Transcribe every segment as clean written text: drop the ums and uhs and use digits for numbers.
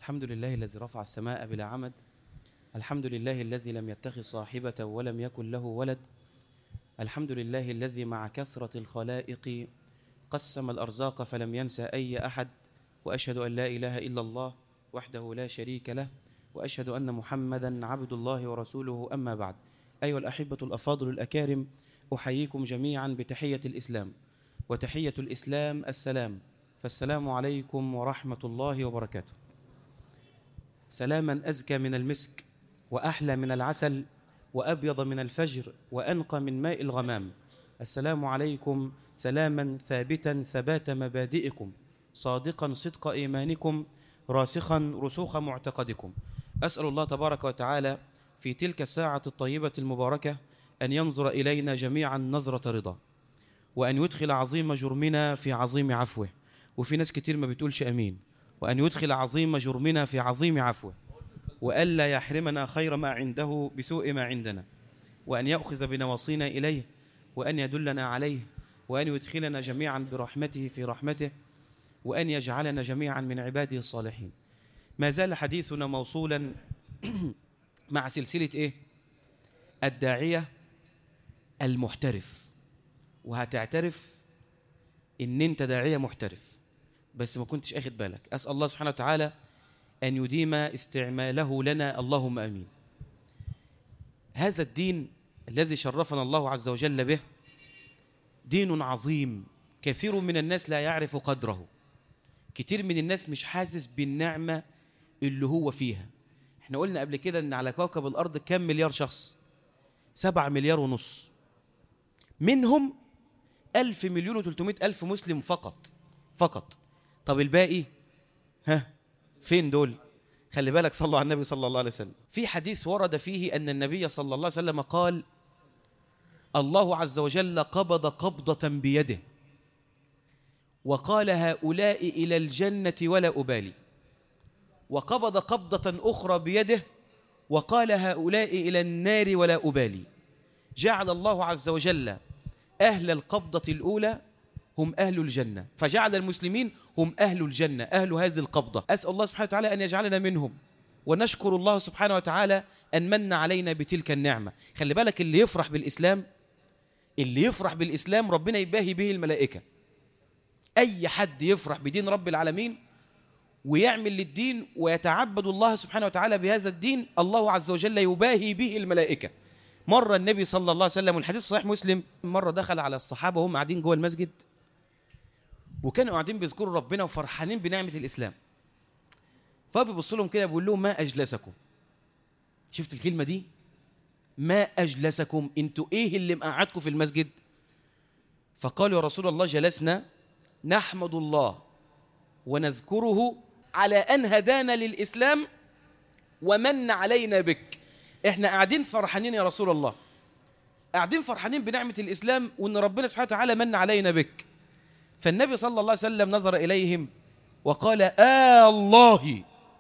الحمد لله الذي رفع السماء بلا عمد. الحمد لله الذي لم يتخذ صاحبة ولم يكن له ولد. الحمد لله الذي مع كثرة الخلائق قسم الأرزاق فلم ينسى أي أحد. وأشهد أن لا إله إلا الله وحده لا شريك له، وأشهد أن محمدًا عبد الله ورسوله. أما بعد، أيها الأحبة الأفاضل الأكارم، أحييكم جميعا بتحية الإسلام، وتحية الإسلام السلام، فالسلام عليكم ورحمة الله وبركاته. سلاما أزكى من المسك، وأحلى من العسل، وأبيض من الفجر، وأنقى من ماء الغمام. السلام عليكم سلاما ثابتا ثبات مبادئكم، صادقا صدق إيمانكم، راسخا رسوخ معتقدكم. أسأل الله تبارك وتعالى في تلك الساعة الطيبة المباركة أن ينظر إلينا جميعا نظرة رضا، وأن يدخل عظيم جرمنا في عظيم عفوه. وفي ناس كتير ما بتقولش أمين. وأن يدخل عظيم جرمنا في عظيم عفوه، وألا يحرمنا خير ما عنده بسوء ما عندنا، وأن يأخذ بنواصينا إليه، وأن يدلنا عليه، وأن يدخلنا جميعا برحمته في رحمته، وأن يجعلنا جميعا من عباده الصالحين. ما زال حديثنا موصولا مع سلسلة الداعية المحترف. وهتعترف إن أنت داعية محترف بس ما كنتش أخذ بالك. أسأل الله سبحانه وتعالى أن يديم استعماله لنا، اللهم آمين. هذا الدين الذي شرفنا الله عز وجل به دين عظيم، كثير من الناس لا يعرف قدره. كتير من الناس مش حاسس بالنعمة اللي هو فيها. احنا قلنا قبل كده ان على كوكب الأرض كم مليار شخص؟ 7 مليار ونص، منهم 1,000,000,300,000 مسلم فقط. طب الباقي فين دول؟ خلي بالك، صلوا على النبي صلى الله عليه وسلم. في حديث ورد فيه أن النبي صلى الله عليه وسلم قال: الله عز وجل قبض قبضة بيده وقال: هؤلاء إلى الجنة ولا أبالي. وقبض قبضة أخرى بيده وقال: هؤلاء إلى النار ولا أبالي. جعل الله عز وجل أهل القبضة الأولى هم أهل الجنة، فجعل المسلمين هم أهل الجنة، أهل هذه القبضة. أسأل الله سبحانه وتعالى أن يجعلنا منهم، ونشكر الله سبحانه وتعالى أن من علينا بتلك النعمة. خلي بالك، اللي يفرح بالإسلام ربنا يباهي به الملائكة. أي حد يفرح بدين رب العالمين ويعمل للدين ويتعبد الله سبحانه وتعالى بهذا الدين، الله عز وجل يباهي به الملائكة. مرة النبي صلى الله عليه وسلم، والحديث صحيح مسلم، مرة دخل على الصحابة وهم قاعدين جوه المسجد، وكانوا قاعدين بيذكروا ربنا وفرحانين بنعمة الإسلام. فبيبص لهم كده بيقول لهم: ما أجلسكم؟ شفت الكلمة دي؟ ما أجلسكم؟ انتوا إيه اللي مقعدكم في المسجد؟ فقالوا: يا رسول الله جلسنا نحمد الله ونذكره على أن هدانا للإسلام ومن علينا بك. إحنا قاعدين فرحانين يا رسول الله، قاعدين فرحانين بنعمة الإسلام وأن ربنا سبحانه وتعالى من علينا بك. فالنبي صلى الله عليه وسلم نظر إليهم وقال: الله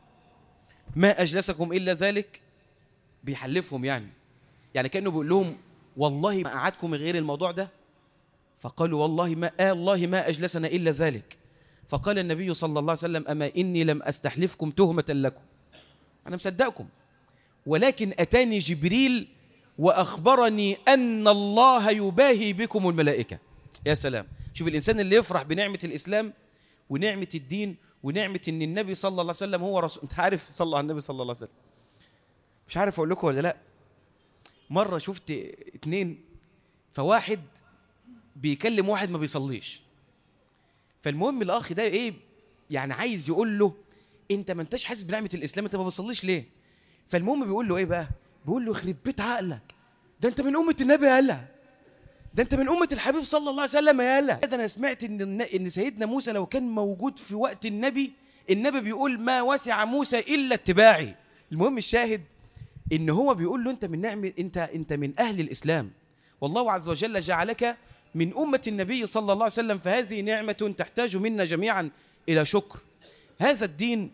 ما أجلسكم إلا ذلك. بيحلفهم يعني كأنه بيقول لهم: والله ما قعدكم غير الموضوع ده. فقالوا: والله ما أجلسنا إلا ذلك. فقال النبي صلى الله عليه وسلم: أما إني لم أستحلفكم تهمة لكم، أنا مصدقكم، ولكن أتاني جبريل وأخبرني أن الله يباهي بكم الملائكة. يا سلام، شوف الإنسان اللي يفرح بنعمة الإسلام ونعمة الدين ونعمة أن النبي صلى الله عليه وسلم هو رسول. أنت عارف، صلى على النبي صلى الله عليه وسلم، مش عارف أقول لكم ولا لا. مرة شفت 2، فواحد بيكلم واحد ما بيصليش. فالمهم الأخ ده عايز يقول له: أنت ما أنتش حاسس بنعمة الإسلام، أنت ما بتصليش ليه؟ فالمهم بيقول له بقى؟ بيقول له: يخرب بيت عقلك، ده أنت من أمة النبي يالا، ده أنت من أمة الحبيب صلى الله عليه وسلم يالا. ده أنا سمعت إن سيدنا موسى لو كان موجود في وقت النبي بيقول: ما وسع موسى إلا اتباعي. المهم الشاهد إن هو بيقول له: أنت من نعمة، أنت من أهل الإسلام، والله عز وجل جعلك من أمة النبي صلى الله عليه وسلم، فهذه نعمة تحتاج منا جميعا إلى شكر. هذا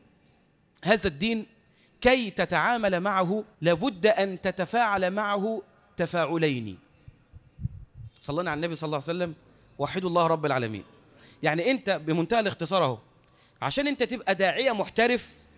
الدين كي تتعامل معه لابد أن تتفاعل معه تفاعلين. صلينا على النبي صلى الله عليه وسلم، وحدوا الله رب العالمين. أنت بمنتهى الاختصار أهو، عشان أنت تبقى داعية محترف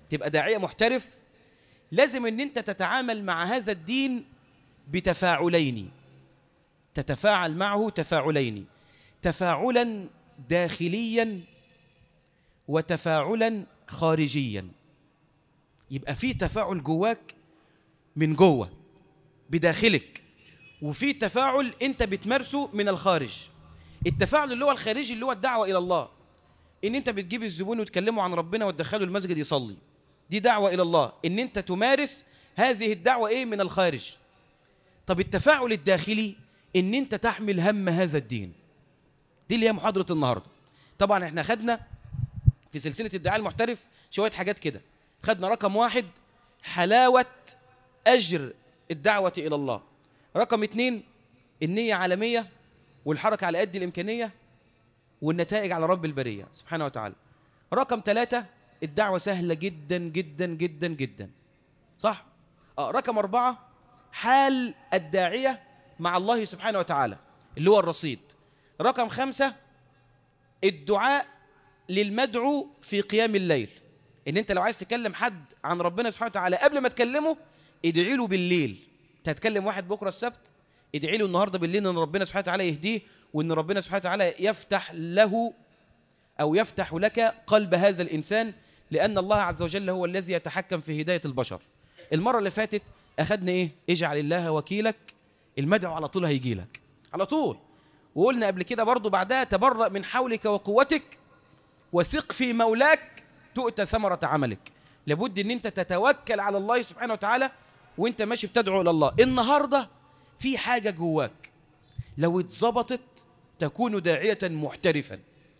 تبقى داعية محترف، لازم ان انت تتعامل مع هذا الدين بتفاعلين، تتفاعل معه تفاعلين، تفاعلا داخليا وتفاعلا خارجيا. يبقى في تفاعل جواك من جوه بداخلك، وفي تفاعل انت بتمارسه من الخارج. التفاعل اللي هو الخارجي اللي هو الدعوة إلى الله، ان انت بتجيب الزبون وتكلمه عن ربنا وتدخله المسجد يصلي، دي دعوة إلى الله، ان انت تمارس هذه الدعوة ايه من الخارج. طب التفاعل الداخلي ان انت تحمل هم هذا الدين، دي اللي هي محاضرة النهاردة. طبعا احنا خدنا في سلسلة الدعاء المحترف شوية حاجات كده. خدنا رقم 1 حلاوة أجر الدعوة إلى الله، رقم 2 النية عالمية والحركة على قد الإمكانية والنتائج على رب البرية سبحانه وتعالى، رقم 3 الدعوة سهلة جدا جدا جدا جدا، صح؟ رقم 4 حال الداعية مع الله سبحانه وتعالى اللي هو الرصيد، رقم 5 الدعاء للمدعو في قيام الليل، ان انت لو عايز تكلم حد عن ربنا سبحانه وتعالى قبل ما تكلمه ادعي له بالليل. انت هتكلم واحد بكره السبت، ادعي له النهارده بالليل ان ربنا سبحانه وتعالى يهديه، وان ربنا سبحانه وتعالى يفتح له او يفتح لك قلب هذا الانسان، لان الله عز وجل هو الذي يتحكم في هداية البشر. المرة اللي فاتت اخذنا ايه؟ اجعل الله وكيلك، المدعو على طول هيجي لك على طول. وقلنا قبل كده برضو بعدها تبرأ من حولك وقوتك وثق في مولاك تؤتى ثمرة عملك. لابد ان انت تتوكل على الله سبحانه وتعالى وانت ماشي بتدعو الى الله. النهاردة في حاجة جواك لو اتظبطت تكون داعية محترفا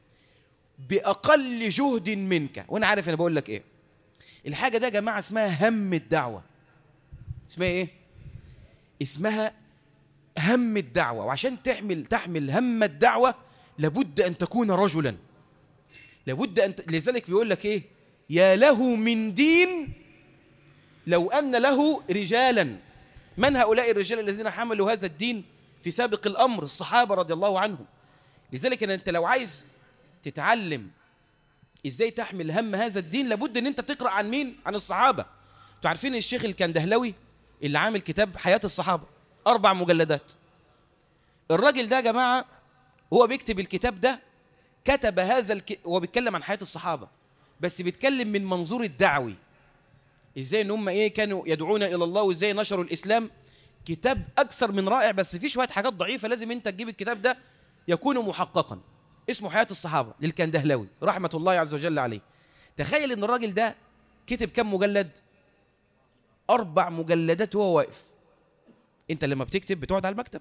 بأقل جهد منك. وانا عارف انا بقول لك ايه الحاجة ده يا جماعة، اسمها هم الدعوة. اسمها ايه؟ اسمها هم الدعوة. وعشان تحمل هم الدعوة لابد ان تكون رجلا، لابد أن لذلك بيقول لك ايه؟ يا له من دين لو أن له رجالا. من هؤلاء الرجال الذين حملوا هذا الدين في سابق الأمر؟ الصحابة رضي الله عنهم. لذلك أنت لو عايز تتعلم إزاي تحمل هم هذا الدين لابد أن أنت تقرأ عن مين؟ عن الصحابة. انتوا عارفين الشيخ الكندهلوي اللي عامل كتاب حياة الصحابة 4 مجلدات. الراجل ده يا جماعة هو بيكتب الكتاب ده، كتب هذا هو بيتكلم عن حياة الصحابة بس بيتكلم من منظور الدعوي، ازاي ان هم ايه كانوا يدعون الى الله وازاي نشروا الاسلام. كتاب اكثر من رائع، بس فيه شوية حاجات ضعيفة لازم انت تجيب الكتاب ده يكون محققا. اسمه حياة الصحابة للكندهلوي رحمة الله عز وجل عليه. تخيل ان الراجل ده كتب كم مجلد؟ 4 مجلدات وهو واقف. انت لما بتكتب بتقعد على المكتب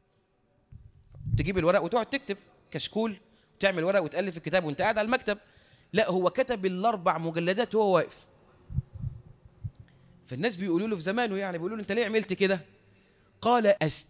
تجيب الورق وتقعد تكتب كشكول، تعمل ورق وتألف الكتاب وانت قاعد على المكتب. لا، هو كتب ال4 مجلدات وهو واقف. فالناس بيقولوا له في زمانه، يعني بيقولوا له انت ليه عملت كده؟ قال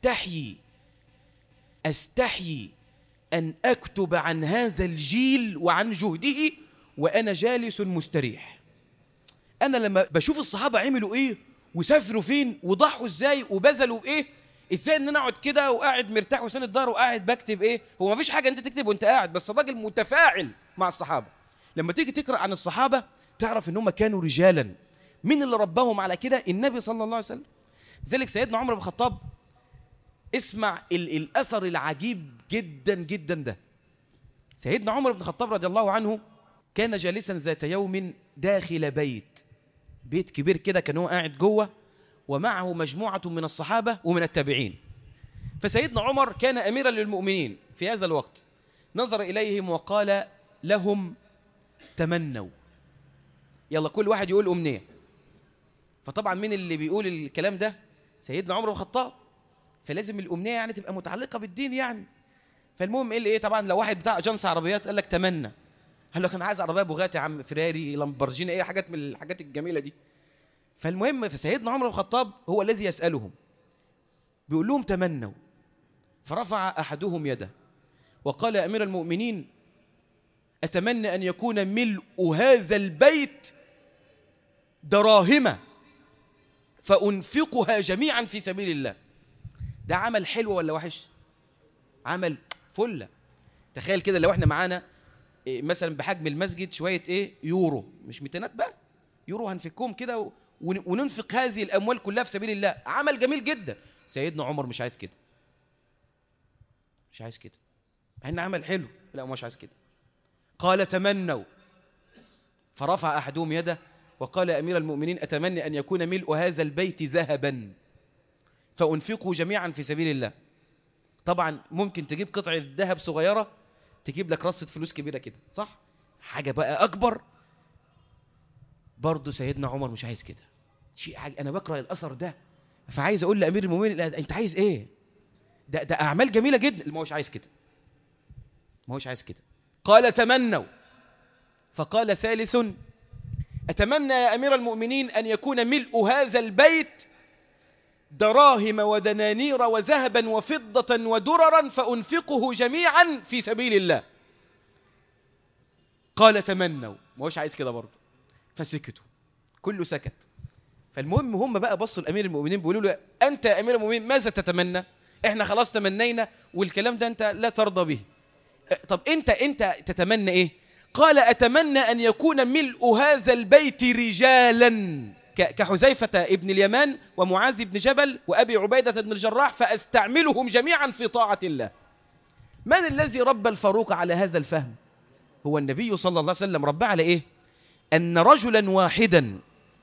استحيي أن أكتب عن هذا الجيل وعن جهده وأنا جالس مستريح. أنا لما بشوف الصحابة عملوا إيه وسافروا فين وضحوا إزاي وبذلوا إيه، ازاي ان انا اقعد كده وقاعد مرتاح وساند ظهري وقاعد بكتب ايه؟ هو ما فيش حاجه انت تكتب وانت قاعد، بس الراجل متفاعل مع الصحابه. لما تيجي تقرا عن الصحابه تعرف ان هم كانوا رجالا. مين اللي رباهم على كده؟ النبي صلى الله عليه وسلم. ذلك سيدنا عمر بن الخطاب، اسمع الاثر العجيب جدا جدا ده. سيدنا عمر بن الخطاب رضي الله عنه كان جالسا ذات يوم داخل بيت كبير كده، كان هو قاعد جوه ومعه مجموعة من الصحابة ومن التابعين. فسيدنا عمر كان أميرا للمؤمنين في هذا الوقت، نظر إليهم وقال لهم تمنوا، يلا كل واحد يقول أمنية. فطبعا مين اللي بيقول الكلام ده؟ سيدنا عمر بن الخطاب، فلازم الأمنية يعني تبقى متعلقة بالدين يعني. فالمهم إيه طبعا لو واحد بتاع أجنس عربيات قال لك تمنى، قال له كان عايز عربية بوغاتي يا عم، فراري، لامبرجيني، أي حاجات من الحاجات الجميلة دي. فالمهم فسيدنا عمر بن الخطاب هو الذي يسألهم، بيقول لهم تمنوا. فرفع أحدهم يده وقال يا أمير المؤمنين أتمنى أن يكون ملء هذا البيت دراهم فأنفقها جميعا في سبيل الله. ده عمل حلو ولا وحش؟ عمل فلة. تخيل كده لو احنا معانا مثلا بحجم المسجد شوية يورو، مش 200 بقى، يورو هنفكهم كده وننفق هذه الأموال كلها في سبيل الله. عمل جميل جدا. سيدنا عمر مش عايز كده، مش عايز كده، مع إن عمل حلو، لا مش عايز كده. قال تمنوا، فرفع أحدهم يده وقال يا أمير المؤمنين أتمنى أن يكون ملء هذا البيت ذهبا فأنفقه جميعا في سبيل الله. طبعا ممكن تجيب قطعة ذهب صغيرة تجيب لك رصة فلوس كبيرة كده، صح؟ حاجة بقى أكبر. برضه سيدنا عمر مش عايز كده. شيء أنا بقرأ الأثر ده فعايز أقول لأمير المؤمنين أنت عايز إيه؟ ده أعمال جميلة جدا. ما هوش عايز كده، ما هوش عايز كده. قال تمنوا، فقال ثالث أتمنى يا أمير المؤمنين أن يكون ملء هذا البيت دراهم ودنانير وذهبا وفضة ودررا فأنفقه جميعا في سبيل الله. قال تمنوا، ما هوش عايز كده برضه. فسكتوا، كله سكت. فالمهم هم بقى بصوا لأمير المؤمنين بيقولوا له أنت يا أمير المؤمنين ماذا تتمنى؟ إحنا خلاص تمنينا والكلام ده أنت لا ترضى به. طب أنت تتمنى إيه؟ قال أتمنى أن يكون ملء هذا البيت رجالا كحذيفة ابن اليمان ومعاذ بن جبل وأبي عبيدة بن الجراح فأستعملهم جميعا في طاعة الله. من الذي ربى الفاروق على هذا الفهم؟ هو النبي صلى الله عليه وسلم. ربى على إيه؟ أن رجلا واحدا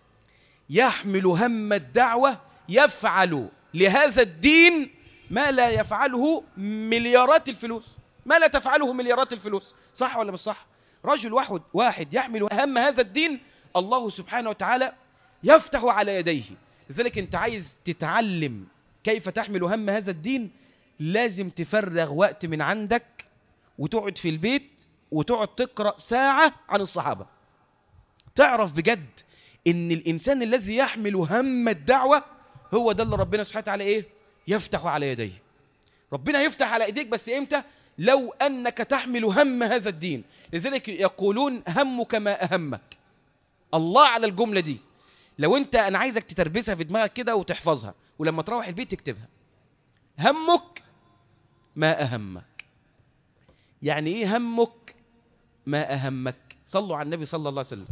يحمل هم الدعوة يفعل لهذا الدين ما لا يفعله مليارات الفلوس، ما لا تفعله مليارات الفلوس. صح ولا مش صح؟ رجل واحد يحمل هم هذا الدين، الله سبحانه وتعالى يفتح على يديه. لذلك أنت عايز تتعلم كيف تحمل هم هذا الدين، لازم تفرغ وقت من عندك وتقعد في البيت وتقعد تقرأ ساعة عن الصحابة. تعرف بجد إن الإنسان الذي يحمل هم الدعوة هو ده اللي ربنا سبحانه وتعالى إيه؟ يفتح على يديه. ربنا يفتح على إيديك بس إمتى؟ لو أنك تحمل هم هذا الدين. لذلك يقولون همك ما أهمك. الله على الجملة دي. لو أنا عايزك تتربسها في دماغك كده وتحفظها ولما تروح البيت تكتبها. همك ما أهمك. يعني إيه همك ما أهمك؟ صلوا على النبي صلى الله عليه وسلم.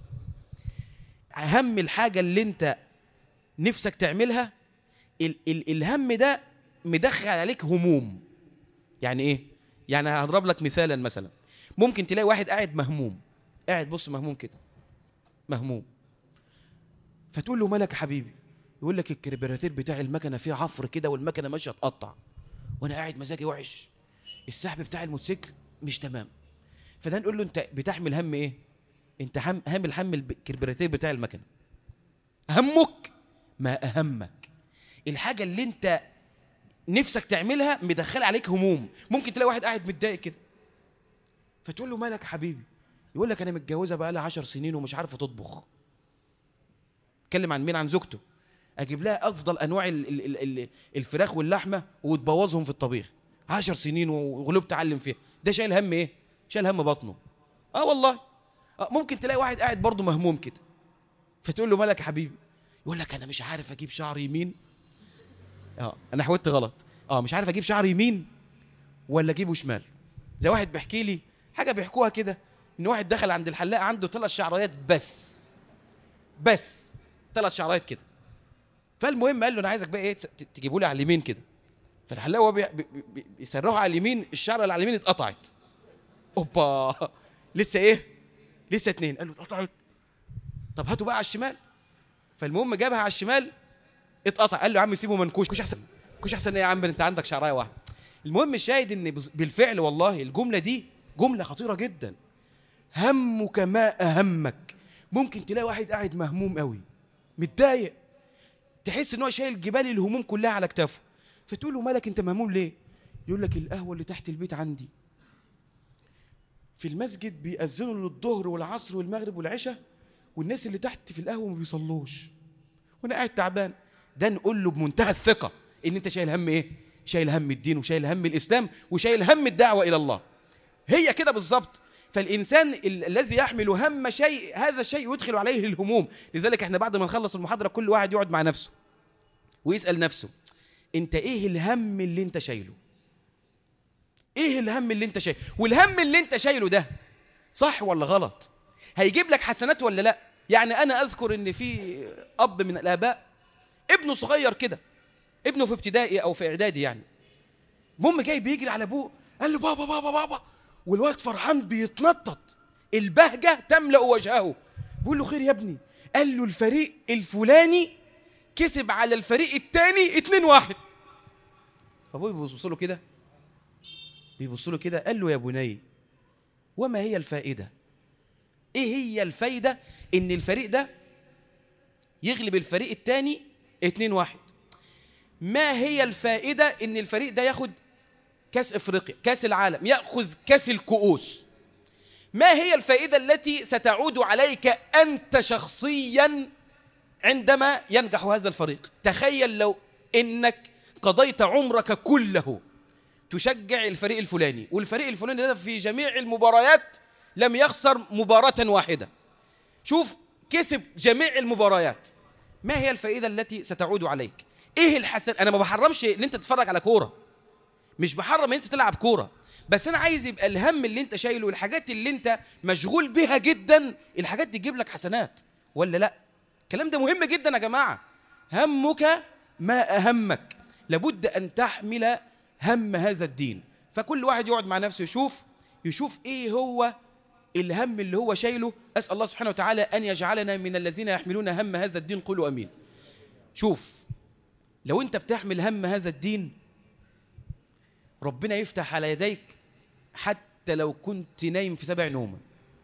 هم الحاجة اللي أنت نفسك تعملها، الهم ده مدخل عليك هموم. يعني إيه؟ يعني هضرب لك مثلا ممكن تلاقي واحد قاعد مهموم، قاعد بص مهموم كده، مهموم، فتقول له مالك يا حبيبي؟ يقول لك الكربيراتير بتاع المكنه فيه عفر كده والمكنه ماشيه تقطع وانا قاعد مزاجي وحش، السحب بتاع الموتوسيكل مش تمام. فده نقول له انت بتحمل هم ايه؟ انت حامل هم الكربيراتير بتاع المكنه. همك ما اهمك. الحاجه اللي انت نفسك تعملها مدخل عليك هموم. ممكن تلاقي واحد قاعد متضايق كده فتقول له مالك يا حبيبي؟ يقول لك انا متجوزه بقى لها 10 سنين ومش عارفه تطبخ. اتكلم عن مين؟ عن زوجته. اجيب لها افضل انواع الفراخ واللحمه وتبوظهم في الطبيخ. 10 سنين وغلوب تعلم فيها. ده شايل هم ايه؟ شايل هم بطنه. والله. ممكن تلاقي واحد قاعد برضه مهموم كده فتقول له مالك يا حبيبي؟ يقول لك انا مش عارف اجيب شعر يمين. انا حاولت غلط. مش عارف اجيب شعر يمين ولا اجيبه شمال. زي واحد بيحكي لي حاجه بيحكوها كده، ان واحد دخل عند الحلاق عنده 3 شعريات بس 3 شعريات كده. فالمهم قال له انا عايزك بقى ايه تجيبوا لي على اليمين كده. فالحلاق هو بيسرحوا على اليمين، الشعره اللي على اليمين اتقطعت. اوبا، لسه ايه؟ لسه 2. قال له اتقطعت. طب هاتوا بقى على الشمال. فالمهم جابها على الشمال اتقطع. قال له يا عم سيبه منكوش، كوش احسن ايه يا عم، انت عندك شعرايه واحده. المهم الشاهد ان بالفعل والله الجمله دي جمله خطيره جدا. همك ما اهمك. ممكن تلاقي واحد قاعد مهموم قوي متضايق، تحس ان هو شايل جبال الهموم كلها على كتافه، فتقول له مالك انت مهموم ليه؟ يقول لك القهوه اللي تحت البيت عندي في المسجد بيأذنوا للظهر والعصر والمغرب والعشاء، والناس اللي تحت في القهوه ما بيصلوش وانا قاعد تعبان. ده نقول له بمنتهى الثقه ان انت شايل هم ايه؟ شايل هم الدين وشايل هم الاسلام وشايل هم الدعوه الى الله. هي كده بالظبط. فالانسان الذي يحمل هم شيء، هذا الشيء يدخل عليه الهموم. لذلك احنا بعد ما نخلص المحاضره كل واحد يقعد مع نفسه ويسال نفسه انت ايه الهم اللي انت شايله؟ ايه الهم اللي انت شايله؟ والهم اللي انت شايله ده صح ولا غلط؟ هيجيب لك حسنات ولا لا؟ يعني أنا أذكر إن في أب من الآباء ابنه صغير كده، ابنه في ابتدائي أو في إعدادي يعني، المهم جاي بيجري على أبوه قال له بابا بابا بابا، والواد فرحان بيتنطط، البهجة تملأ وجهه. بيقول له خير يا ابني؟ قال له الفريق الفلاني كسب على الفريق الثاني 2-1. فابوه بيبص له كده، قال له يا بني وما هي الفائدة؟ ايه هي الفايدة ان الفريق ده يغلب الفريق الثاني 2-1؟ ما هي الفائدة ان الفريق ده ياخد كاس افريقيا، كاس العالم، ياخذ كاس الكؤوس؟ ما هي الفائدة التي ستعود عليك أنت شخصيا عندما ينجح هذا الفريق؟ تخيل لو إنك قضيت عمرك كله تشجع الفريق الفلاني، والفريق الفلاني ده في جميع المباريات لم يخسر مباراة واحدة، شوف كسب جميع المباريات، ما هي الفائدة التي ستعود عليك؟ إيه الحسن؟ أنا ما بحرمش إن أنت تتفرج على كورة، مش بحرم إن أنت تلعب كورة، بس أنا عايز يبقى الهم اللي أنت شايله والحاجات اللي أنت مشغول بها جدا، الحاجات دي تجيب لك حسنات ولا لا؟ الكلام ده مهم جدا يا جماعة. همك ما أهمك، لابد أن تحمل هم هذا الدين. فكل واحد يقعد مع نفسه يشوف إيه هو الهم اللي هو شايله. أسأل الله سبحانه وتعالى أن يجعلنا من الذين يحملون هم هذا الدين، قولوا أمين. شوف لو أنت بتحمل هم هذا الدين ربنا يفتح على يديك حتى لو كنت نايم في 7 نومة.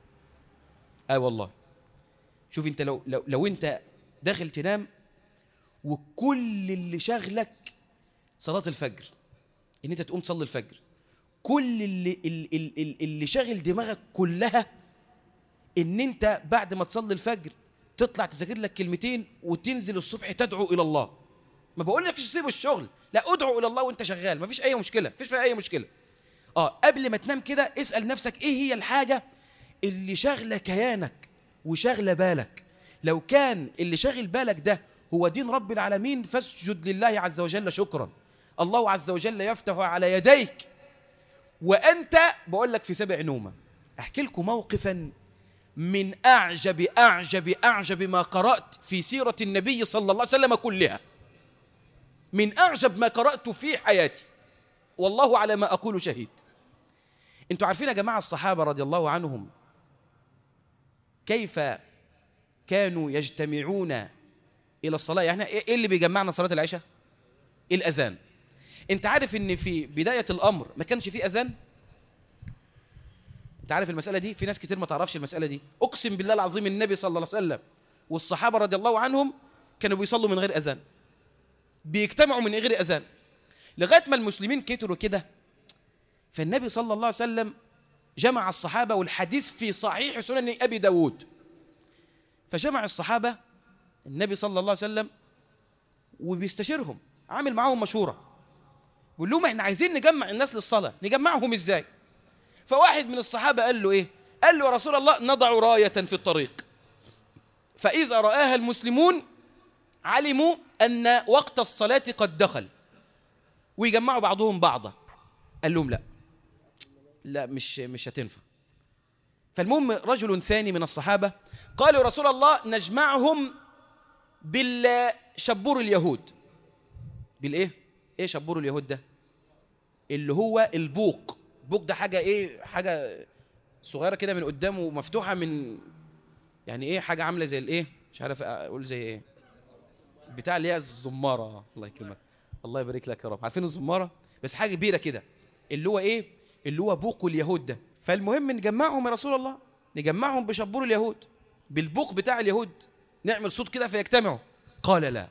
والله شوف انت لو انت داخل تنام وكل اللي شغلك صلاة الفجر، ان انت تقوم تصلي الفجر، كل اللي شاغل دماغك كلها ان انت بعد ما تصلي الفجر تطلع تذاكر لك كلمتين وتنزل الصبح تدعو الى الله. ما بقول لك سيب الشغل، لا ادعو الى الله وانت شغال، ما فيش اي مشكله، فيش اي مشكله. قبل ما تنام كده اسال نفسك ايه هي الحاجه اللي شاغله كيانك وشاغله بالك. لو كان اللي شاغل بالك ده هو دين رب العالمين فاسجد لله عز وجل شكرا. الله عز وجل يفتح على يديك وانت بقول لك في 7 نومه. احكي لكم موقفا من اعجب ما قرات في سيره النبي صلى الله عليه وسلم كلها، من أعجب ما قرأت في حياتي، والله على ما أقول شهيد. أنتوا عارفين يا جماعة الصحابة رضي الله عنهم كيف كانوا يجتمعون إلى الصلاة؟ يعني إيه اللي بيجمعنا صلاة العشاء؟ الأذان. أنت عارف إن في بداية الأمر ما كانش فيه أذان؟ أنت عارف المسألة دي؟ في ناس كتير ما تعرفش المسألة دي. أقسم بالله العظيم النبي صلى الله عليه وسلم والصحابة رضي الله عنهم كانوا بيصلوا من غير أذان، بيجتمعوا من غير أذان، لغاية ما المسلمين كتروا كده. فالنبي صلى الله عليه وسلم جمع الصحابة، والحديث في صحيح سنن أبي داود، فجمع الصحابة النبي صلى الله عليه وسلم وبيستشيرهم، عامل معاهم مشورة، بيقول لهم احنا عايزين نجمع الناس للصلاة، نجمعهم ازاي؟ فواحد من الصحابة قال له ايه؟ قال له يا رسول الله نضع راية في الطريق، فإذا رآها المسلمون علموا أن وقت الصلاة قد دخل، ويجمعوا بعضهم بعضا. قال لهم لا مش هتنفع. فالمهم رجل ثاني من الصحابة قال يا رسول الله نجمعهم بالشبور اليهود. بالإيه؟ إيه شبور اليهود ده؟ اللي هو البوق. البوق ده حاجة إيه؟ حاجة صغيرة كده من قدامه ومفتوحة من يعني إيه، حاجة عاملة زي الإيه؟ مش عارف أقول زي إيه، بتاع اللي هي الزمارة. الله يكرمك، الله يبارك لك يا رب. عارفين الزمارة؟ بس حاجة كبيرة كده، اللي هو إيه؟ اللي هو بوق اليهود ده. فالمهم نجمعهم يا رسول الله، نجمعهم بشبور اليهود، بالبوق بتاع اليهود، نعمل صوت كده فيجتمعوا. قال لا،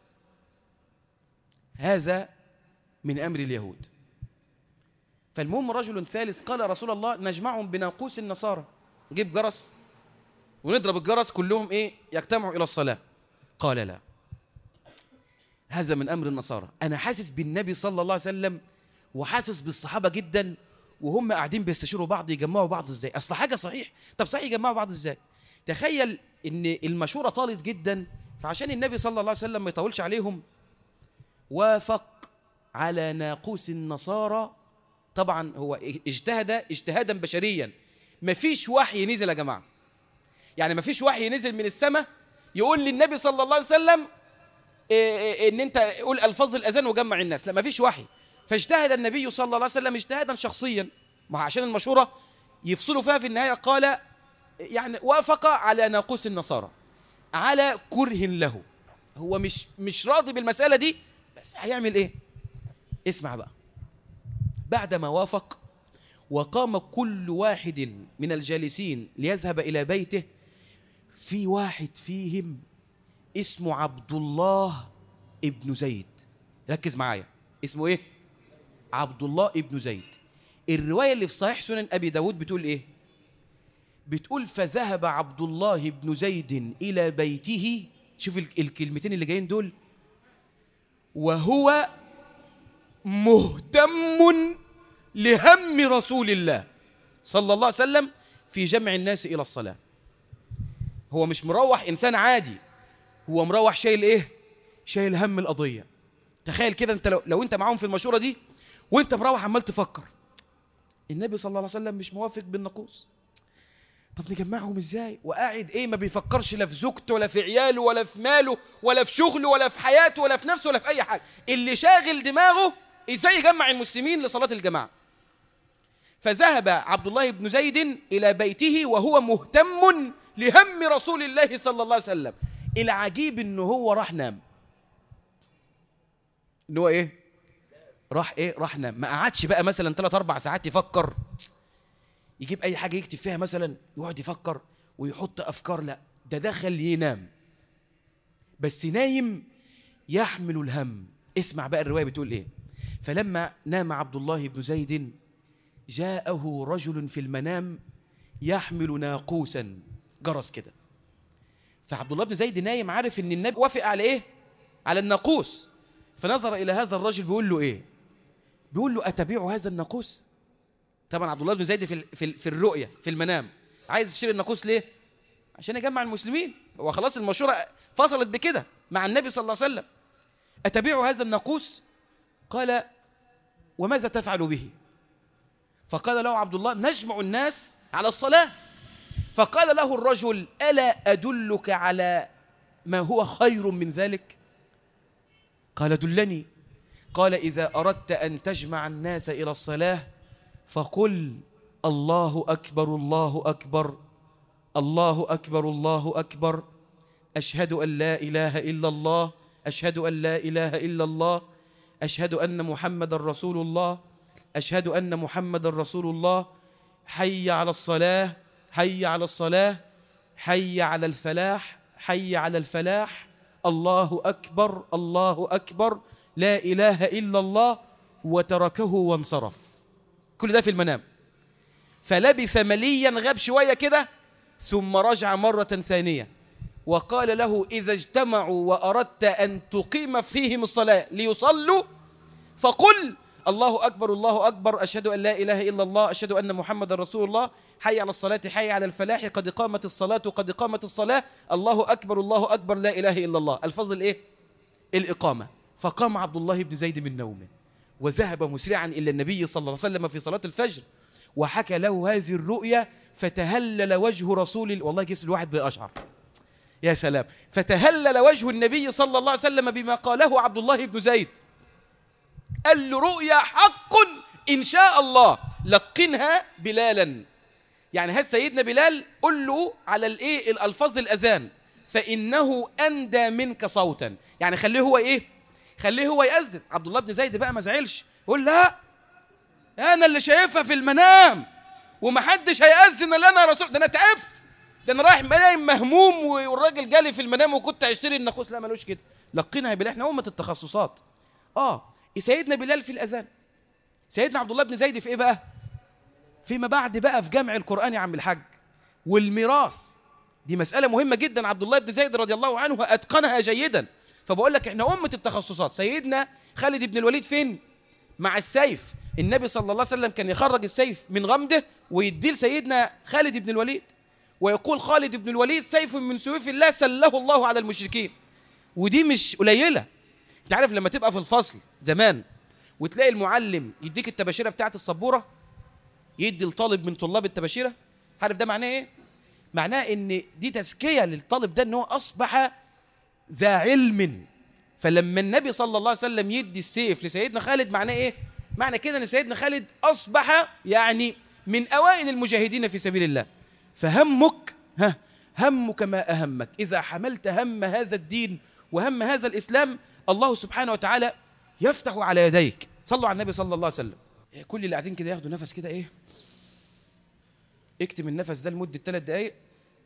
هذا من أمر اليهود. فالمهم رجل ثالث قال يا رسول الله نجمعهم بناقوس النصارى، نجيب جرس ونضرب الجرس كلهم إيه؟ يجتمعوا إلى الصلاة. قال لا، هذا من أمر النصارى. أنا حاسس بالنبي صلى الله عليه وسلم وحاسس بالصحابة جدا وهم قاعدين بيستشيروا بعض يجمعوا بعض إزاي. أصل حاجة صحيح، طب صحيح يجمعوا بعض إزاي؟ تخيل إن المشورة طالت جدا، فعشان النبي صلى الله عليه وسلم ما يطولش عليهم وافق على ناقوس النصارى. طبعا هو اجتهد اجتهادا بشريا، مفيش وحي نزل يا جماعة، يعني ما فيش وحي نزل من السماء يقول للنبي صلى الله عليه وسلم ان انت قول الفاظ الاذان وجمع الناس، لا ما فيش وحي. فاجتهد النبي صلى الله عليه وسلم اجتهادا شخصيا، ما عشان المشوره يفصلوا فيها في النهايه. قال يعني وافق على ناقوس النصارى على كره له، هو مش راضي بالمساله دي، بس هيعمل ايه؟ اسمع بقى. بعدما وافق وقام كل واحد من الجالسين ليذهب الى بيته، في واحد فيهم اسمه عبد الله ابن زيد. ركز معايا، اسمه ايه؟ عبد الله ابن زيد. الرواية اللي في صحيح سنن أبي داود بتقول ايه؟ بتقول فذهب عبد الله ابن زيد إلى بيته، شوف الكلمتين اللي جايين دول، وهو مهتم لهم رسول الله صلى الله عليه وسلم في جمع الناس إلى الصلاة. هو مش مروح إنسان عادي، هو مروح شايل ايه؟ شايل هم القضية. تخيل كده انت لو انت معاهم في المشورة دي وانت مروح عمال تفكر النبي صلى الله عليه وسلم مش موافق بالناقوس، طب نجمعهم ازاي؟ وقاعد ايه؟ ما بيفكرش لا في زوجته ولا في عياله ولا في ماله ولا في شغله ولا في حياته ولا في نفسه ولا في اي حاجة، اللي شاغل دماغه ازاي يجمع المسلمين لصلاة الجماعة. فذهب عبد الله بن زيد إلى بيته وهو مهتم لهم رسول الله صلى الله عليه وسلم. العجيب إنه هو راح نام. إنه هو إيه؟ راح نام. ما قعدش بقى مثلا 3-4 ساعات يفكر، يجيب أي حاجة يكتب فيها مثلا يقعد يفكر ويحط أفكار، لا ده دخل ينام، بس نايم يحمل الهم. اسمع بقى الرواية بتقول إيه. فلما نام عبد الله بن زيد جاءه رجل في المنام يحمل ناقوسا، جرس كده. فعبد الله بن زيد نايم عارف ان النبي وافق على ايه؟ على الناقوس. فنظر الى هذا الرجل بيقول له ايه؟ بيقول له اتبيع هذا الناقوس؟ طبعا عبد الله بن زيد في الرؤيا في المنام عايز يشتري الناقوس ليه؟ عشان يجمع المسلمين. هو خلاص المشورة فصلت بكده مع النبي صلى الله عليه وسلم. اتبيع هذا الناقوس؟ قال وماذا تفعل به؟ فقال له عبد الله نجمع الناس على الصلاة. فقال له الرجل ألا أدلك على ما هو خير من ذلك؟ قال دلني. قال إذا أردت أن تجمع الناس إلى الصلاة فقل الله أكبر الله أكبر الله أكبر الله أكبر أشهد أن لا إله إلا الله أشهد أن لا إله إلا الله أشهد أن محمد رسول الله أشهد أن محمد رسول الله حي على الصلاة حي على الصلاة حي على الفلاح حي على الفلاح الله أكبر الله أكبر لا إله إلا الله، وتركه وانصرف. كل ده في المنام. فلبث مليا، غاب شوية كده، ثم رجع مرة ثانية وقال له إذا اجتمعوا وأردت أن تقيم فيهم الصلاة ليصلوا فقل الله أكبر الله أكبر أشهد أن لا إله إلا الله أشهد أن محمد رسول الله حي على الصلاة حي على الفلاح قد قامت الصلاة قد قامت الصلاة الله أكبر الله أكبر لا إله إلا الله. الفظ الإيه؟ الإقامة. فقام عبد الله بن زيد من نومه وذهب مسرعا إلى النبي صلى الله عليه وسلم في صلاة الفجر وحكى له هذه الرؤيا فتهلل وجه رسول الله. والله جسم الواحد بأشعر يا سلام. فتهلل وجه النبي صلى الله عليه وسلم بما قاله عبد الله بن زيد. قال له رؤيا حق إن شاء الله لقنها بلالا، يعني هات سيدنا بلال قل له على الايه الألفاظ الأذان فإنه أندى منك صوتا، يعني خليه هو ايه؟ خليه هو يأذن. عبد الله بن زيد بقى ما زعلش، يقول لا أنا اللي شايفها في المنام ومحدش هيأذن إلا أنا رسول، ده أنا تعبت، ده أنا رايح نايم مهموم والراجل جالي في المنام وكنت هشتري الناقوس. لا ملوش كده، لقنها بلال. احنا أمة التخصصات. سيدنا بلال في الأذان، سيدنا عبد الله بن زيد في إيه بقى؟ فيما بعد بقى في جمع القرآن يا عم الحاج والميراث. دي مسألة مهمة جدا، عبد الله بن زيد رضي الله عنه أتقنها جيدا. فبقول لك احنا أمة التخصصات. سيدنا خالد بن الوليد فين؟ مع السيف. النبي صلى الله عليه وسلم كان يخرج السيف من غمده ويديه لسيدنا خالد بن الوليد ويقول خالد بن الوليد سيف من سيوف الله سله الله على المشركين. ودي مش قليلة. انت عارف لما تبقى في الفصل زمان وتلاقي المعلم يديك التباشيرة بتاعت السبورة، يدي الطالب من طلاب التباشيرة، عارف ده معناه ايه؟ معناه ان دي تزكية للطالب ده ان هو اصبح ذا علم. فلما النبي صلى الله عليه وسلم يدي السيف لسيدنا خالد معناه ايه؟ معنى كده ان سيدنا خالد اصبح يعني من اوائل المجاهدين في سبيل الله. فهمك همك ما اهمك، اذا حملت هم هذا الدين وهم هذا الاسلام الله سبحانه وتعالى يفتح على يديك. صلوا على النبي صلى الله عليه وسلم. كل اللي قاعدين كده ياخدوا نفس كده ايه، اكتم النفس ده لمدة 3 دقايق.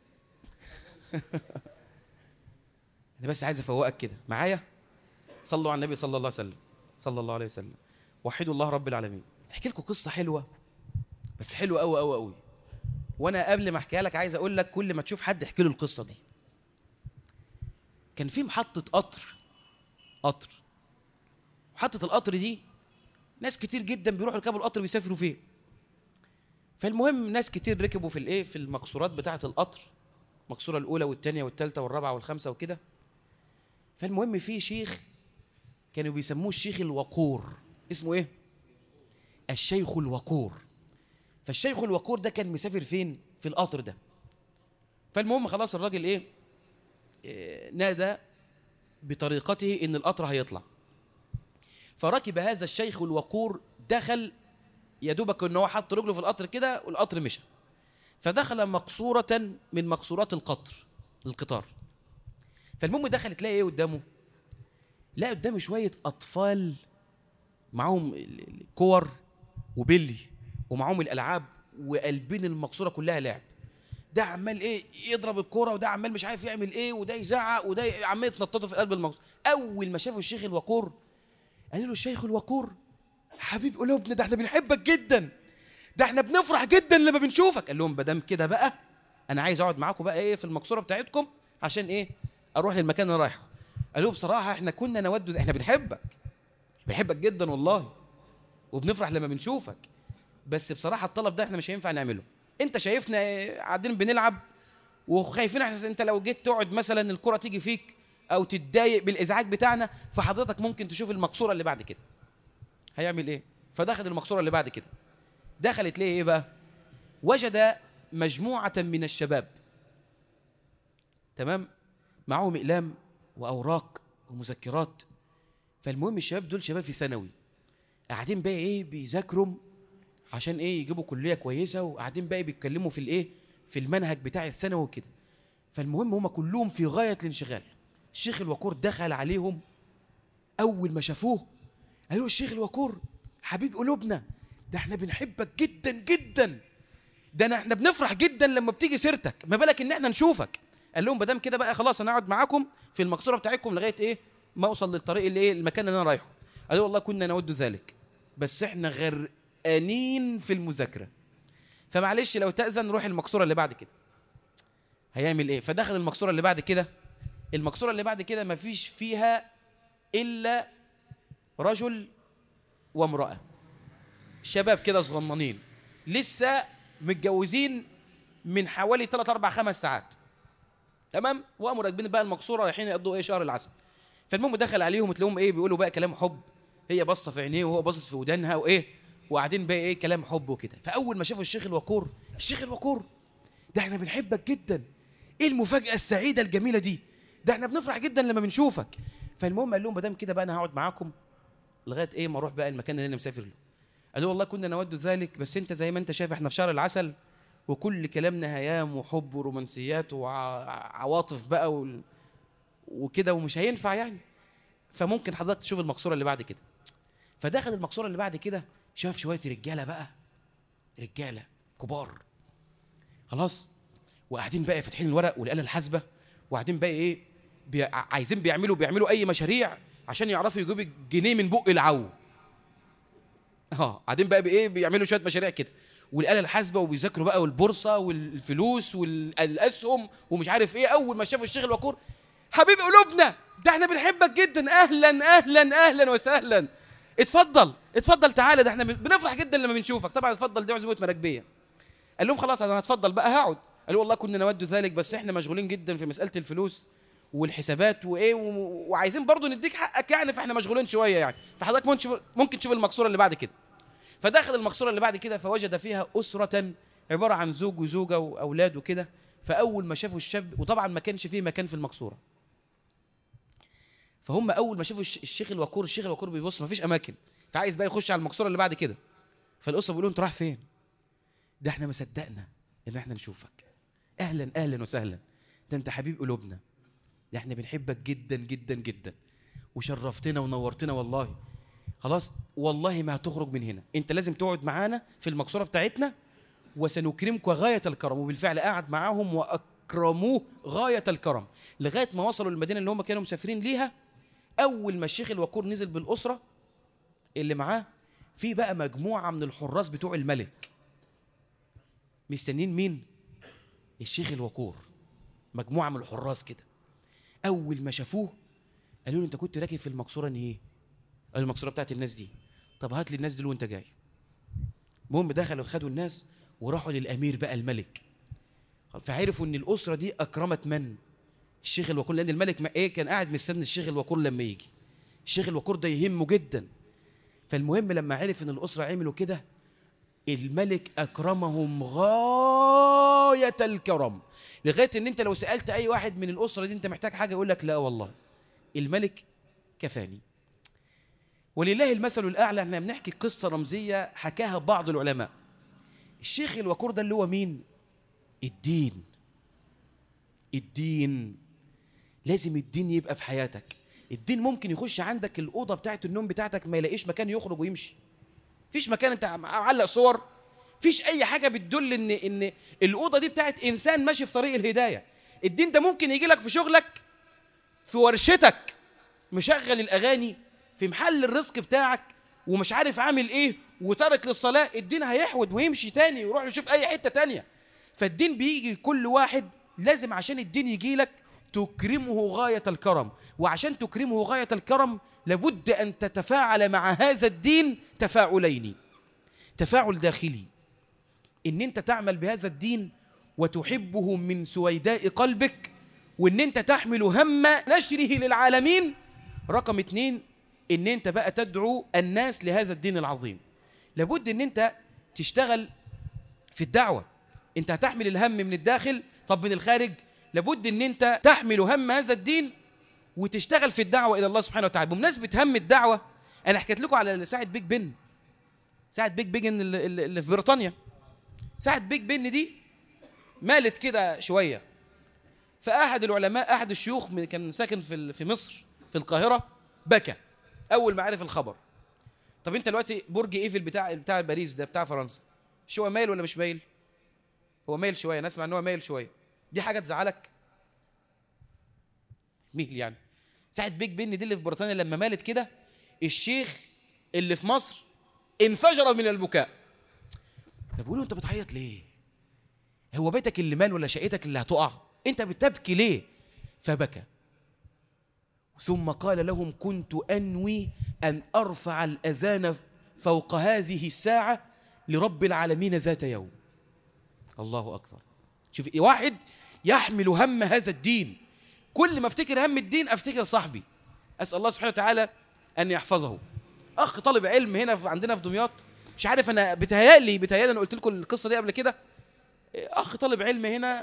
انا بس عايز افوقك كده معايا. صلوا على النبي صلى الله عليه وسلم، صلى الله عليه وسلم. وحدوا الله رب العالمين. احكي لكم قصة حلوة، بس حلوة قوي قوي قوي. وانا قبل ما احكيها لك عايز اقول لك كل ما تشوف حد احكي له القصة دي. كان في محطة قطر. محطة القطر دي ناس كتير جدا بيروحوا يركبوا القطر بيسافروا فيه. فالمهم ناس كتير ركبوا في الايه، في المقصورات بتاعة القطر، المقصورة الأولى والثانية والثالثة والرابعة والخامسة وكده. فالمهم في شيخ كانوا بيسموه الشيخ الوقور. اسمه ايه؟ الشيخ الوقور. فالشيخ الوقور ده كان مسافر فين؟ في القطر ده. فالمهم خلاص الراجل ايه نادى بطريقته ان القطر هيطلع. فركب هذا الشيخ الوقور، دخل يا دوبك ان هو حط رجله في القطر كده والقطر مشى. فدخل مقصورة من مقصورات القطار. فالمهم دخل تلاقي ايه قدامه؟ لا قدامه شوية اطفال معاهم كور وبلي ومعاهم الالعاب وقلبين المقصورة كلها لعب. ده عمال ايه يضرب الكوره، وده عمال مش عارف يعمل ايه، وده يزعق، وده عمال يتنططوا في قلب المقصورة. اول ما شافوا الشيخ الوقور قالوا له الشيخ الوقور حبيب قلوبنا، ده احنا بنحبك جدا، ده احنا بنفرح جدا لما بنشوفك. قال لهم مادام كده بقى انا عايز اقعد معاكم بقى ايه في المقصوره بتاعتكم عشان ايه اروح للمكان اللي انا رايحه. قالوا بصراحه احنا كنا نود، احنا بنحبك جدا والله، وبنفرح لما بنشوفك، بس بصراحه الطلب ده احنا مش هينفع نعمله. انت شايفنا قاعدين بنلعب وخايفين احسن انت لو جيت تقعد مثلا الكره تيجي فيك او تتضايق بالازعاج بتاعنا، فحضرتك ممكن تشوف المقصوره اللي بعد كده. هيعمل ايه؟ فدخل المقصوره اللي بعد كده. دخلت ليه ايه بقى؟ وجد مجموعه من الشباب، تمام، معهم اقلام واوراق ومذكرات. فالمهم الشباب دول شباب في ثانوي، قاعدين بقى ايه بيذاكروا عشان ايه يجيبوا كليه كويسه، وقاعدين بقى بيتكلموا في الايه في المنهج بتاع الثانوي وكده. فالمهم هم كلهم في غايه الانشغال. الشيخ الوقور دخل عليهم، اول ما شافوه قالوا الشيخ الوقور حبيب قلوبنا، ده احنا بنحبك جدا جدا، ده احنا بنفرح جدا لما بتيجي سيرتك، ما بالك ان احنا نشوفك. قال لهم مادام كده بقى خلاص انا اقعد معاكم في المقصوره بتاعتكم لغايه ايه ما اوصل للطريق اللي ايه المكان اللي انا رايحه. قالوا والله كنا نود ذلك، بس احنا غرقانين في المذاكره، فمعلش لو تأذن نروح المقصوره اللي بعد كده. هيعمل ايه؟ فدخل المقصوره اللي بعد كده. المقصوره اللي بعد كده ما فيش فيها الا رجل وامراه، شباب كده صغننين لسه متجوزين من حوالي 3 4 5 ساعات، تمام، وقاموا راكبين بقى المقصوره رايحين يقضوا ايه شهر العسل. فالمهم دخل عليهم تلاقيهم ايه بيقولوا بقى كلام حب، هي باصه في عينيه وهو باصص في ودانها وايه، وقاعدين بقى ايه كلام حب وكده. فاول ما شافوا الشيخ الوقور، الشيخ الوقور ده احنا بنحبك جدا، ايه المفاجاه السعيده الجميله دي، ده احنا بنفرح جدا لما بنشوفك. فالمهم قال لهم ما دام كده بقى انا هقعد معاكم لغايه ايه ما اروح بقى المكان اللي انا مسافر له. قالوا والله كنا نود ذلك، بس انت زي ما انت شايف احنا في شهر العسل وكل كلامنا هيام وحب ورومانسيات وعواطف بقى وكده، ومش هينفع يعني، فممكن حضرتك تشوف المقصوره اللي بعد كده. فدخل المقصوره اللي بعد كده، شاف شويه رجاله بقى، رجاله كبار خلاص، وقاعدين بقى فاتحين الورق والاله الحاسبه، وقاعدين بقى ايه عايزين بيعملوا اي مشاريع عشان يعرفوا يجيبوا الجنيه من بق العو. قاعدين بقى بايه بيعملوا شويه مشاريع كده، والاله الحاسبه وبيذاكروا بقى والبورصه والفلوس والاسهم ومش عارف ايه. اول ما شافوا الشيخ الوقور حبيب قلوبنا، ده احنا بنحبك جدا، اهلا اهلا اهلا وسهلا، اتفضل تعالى، ده احنا بنفرح جدا لما بنشوفك. طبعا اتفضل دي عزومه مراكبيه. قال لهم خلاص انا هتفضل بقى هقعد. قالوا والله كنا نود ذلك، بس احنا مشغولين جدا في مساله الفلوس والحسابات وايه وعايزين برضو نديك حقك يعني، فاحنا مشغولين شويه يعني، فحضرتك ممكن تشوف المقصوره اللي بعد كده. فدخل المقصوره اللي بعد كده فوجد فيها اسره عباره عن زوج وزوجه واولاد وكده. فاول ما شافوا الشاب، وطبعا ما كانش فيه مكان في المقصوره، فهم اول ما شافوا الشيخ الوقور بيبص ما فيش اماكن، فعايز بقى يخش على المقصوره اللي بعد كده. فالاسره بيقولوا انت رايح فين؟ ده احنا ما صدقنا ان احنا نشوفك، اهلا اهلا وسهلا، ده انت حبيب قلوبنا، ده احنا بنحبك جدا جدا جدا، وشرفتنا ونورتنا والله. خلاص والله ما هتخرج من هنا، انت لازم تقعد معانا في المقصوره بتاعتنا وسنكرمك غايه الكرم. وبالفعل قعد معاهم واكرموه غايه الكرم لغايه ما وصلوا للمدينه اللي هم كانوا مسافرين ليها. اول ما الشيخ الوقور نزل بالاسره اللي معاه، في بقى مجموعه من الحراس بتوع الملك مستنين مين؟ الشيخ الوقور، مجموعه من الحراس كده. اول ما شافوه قالوا له انت كنت راكب في المقصوره ايه؟ قال المقصوره بتاعت الناس دي. طب هات لي الناس دول وانت جاي. المهم دخلوا خدوا الناس وراحوا للامير بقى الملك، فعرفوا ان الاسره دي اكرمت من؟ الشيخ الوقور، لان الملك ما كان قاعد مستني الشيخ الوقور لما يجي. الشيخ الوقور ده يهمه جدا. فالمهم لما عرف ان الاسره عملوا كده، الملك اكرمهم غايه الكرم، لغايه ان انت لو سالت اي واحد من الاسره دي انت محتاج حاجه يقول لك لا والله الملك كفاني. ولله المثل الاعلى. احنا بنحكي قصه رمزيه حكاها بعض العلماء. الشيخ الوقور ده اللي هو مين؟ الدين. الدين لازم الدين يبقى في حياتك. الدين ممكن يخش عندك الأوضة بتاعت النوم بتاعتك ما يلاقيش مكان يخرج ويمشي، فيش مكان، انت معلق صور، فيش أي حاجة بتدل إن الأوضة دي بتاعت إنسان ماشي في طريق الهداية. الدين ده ممكن يجي لك في شغلك، في ورشتك، مشغل الأغاني، في محل الرزق بتاعك ومش عارف عامل إيه وترك للصلاة، الدين هيحود ويمشي تاني ويروح يشوف أي حتة تانية. فالدين بيجي كل واحد لازم عشان الدين يجي لك تكرمه غاية الكرم، وعشان تكرمه غاية الكرم لابد أن تتفاعل مع هذا الدين تفاعلين. تفاعل داخلي، إن أنت تعمل بهذا الدين وتحبه من سويداء قلبك، وإن أنت تحمل هم نشره للعالمين. رقم 2، إن أنت بقى تدعو الناس لهذا الدين العظيم. لابد إن أنت تشتغل في الدعوة. أنت هتحمل الهم من الداخل، طب من الخارج لابد ان انت تحمل هم هذا الدين وتشتغل في الدعوه الى الله سبحانه وتعالى. بمناسبه هم الدعوه، انا حكيت لكم على ساعه بيج بن، ساعه بيج بن اللي في بريطانيا. ساعه بيج بن دي مالت كده شويه، فاحد العلماء، احد الشيوخ كان ساكن في مصر في القاهره، بكى اول ما عرف الخبر. طب انت دلوقتي برج ايفل بتاع باريس ده بتاع فرنسا، شو هو مايل ولا مش مايل؟ هو مايل شويه، نسمع ان هو مايل شويه، دي حاجه تزعلك؟ ميل يعني. ساعه بيج بن دي اللي في بريطانيا لما مالت كده، الشيخ اللي في مصر انفجر من البكاء. فبيقولوا انت بتعيط ليه؟ هو بيتك اللي مال ولا شقتك اللي هتقع؟ انت بتبكي ليه؟ فبكى، ثم قال لهم كنت انوي ان ارفع الاذان فوق هذه الساعه لرب العالمين ذات يوم. الله اكبر. شوف واحد يحمل هم هذا الدين. كل ما افتكر هم الدين افتكر صاحبي، اسال الله سبحانه وتعالى ان يحفظه. اخ طالب علم هنا عندنا في دمياط، مش عارف انا بتهيالي انا قلت لكم القصه دي قبل كده. اخ طالب علم هنا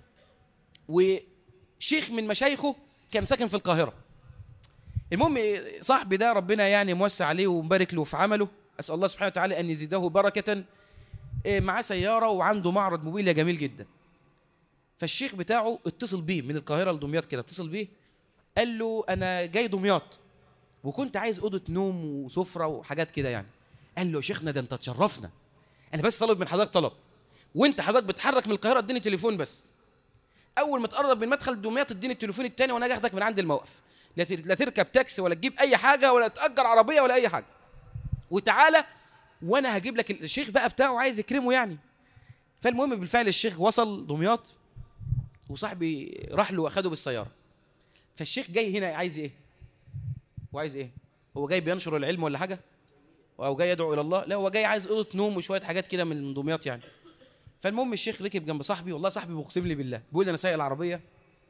وشيخ من مشايخه كان ساكن في القاهره. المهم صاحبي ده ربنا يعني موسع عليه ومبارك له في عمله، اسال الله سبحانه وتعالى ان يزيده بركه. معاه سياره وعنده معرض موبيليا جميل جدا. فالشيخ بتاعه اتصل بيه من القاهره لدمياط كده، اتصل بيه قال له انا جاي دمياط وكنت عايز اوضه نوم وسفره وحاجات كده يعني. قال له يا شيخنا ده انت تشرفنا، انا بس طلب من حضرتك طلب، وانت حضرتك بتحرك من القاهره اديني تليفون بس، اول ما تقرب من مدخل دمياط اديني التليفون الثاني وانا اخدك من عند الموقف، لا تركب تاكسي ولا تجيب اي حاجه ولا تاجر عربيه ولا اي حاجه، وتعالى وانا هجيب لك. الشيخ بقى بتاعه عايز يكرمه يعني. فالمهم بالفعل الشيخ وصل دمياط وصاحبي راح له واخده بالسياره. فالشيخ جاي هنا عايز ايه؟ وعايز ايه؟ هو جاي بينشر العلم ولا حاجه؟ او جاي يدعو الى الله؟ لا، هو جاي عايز اوضه نوم وشويه حاجات كده من دمياط يعني. فالمهم الشيخ ركب جنب صاحبي، والله صاحبي بيقسم لي بالله بيقول لي انا سايق العربيه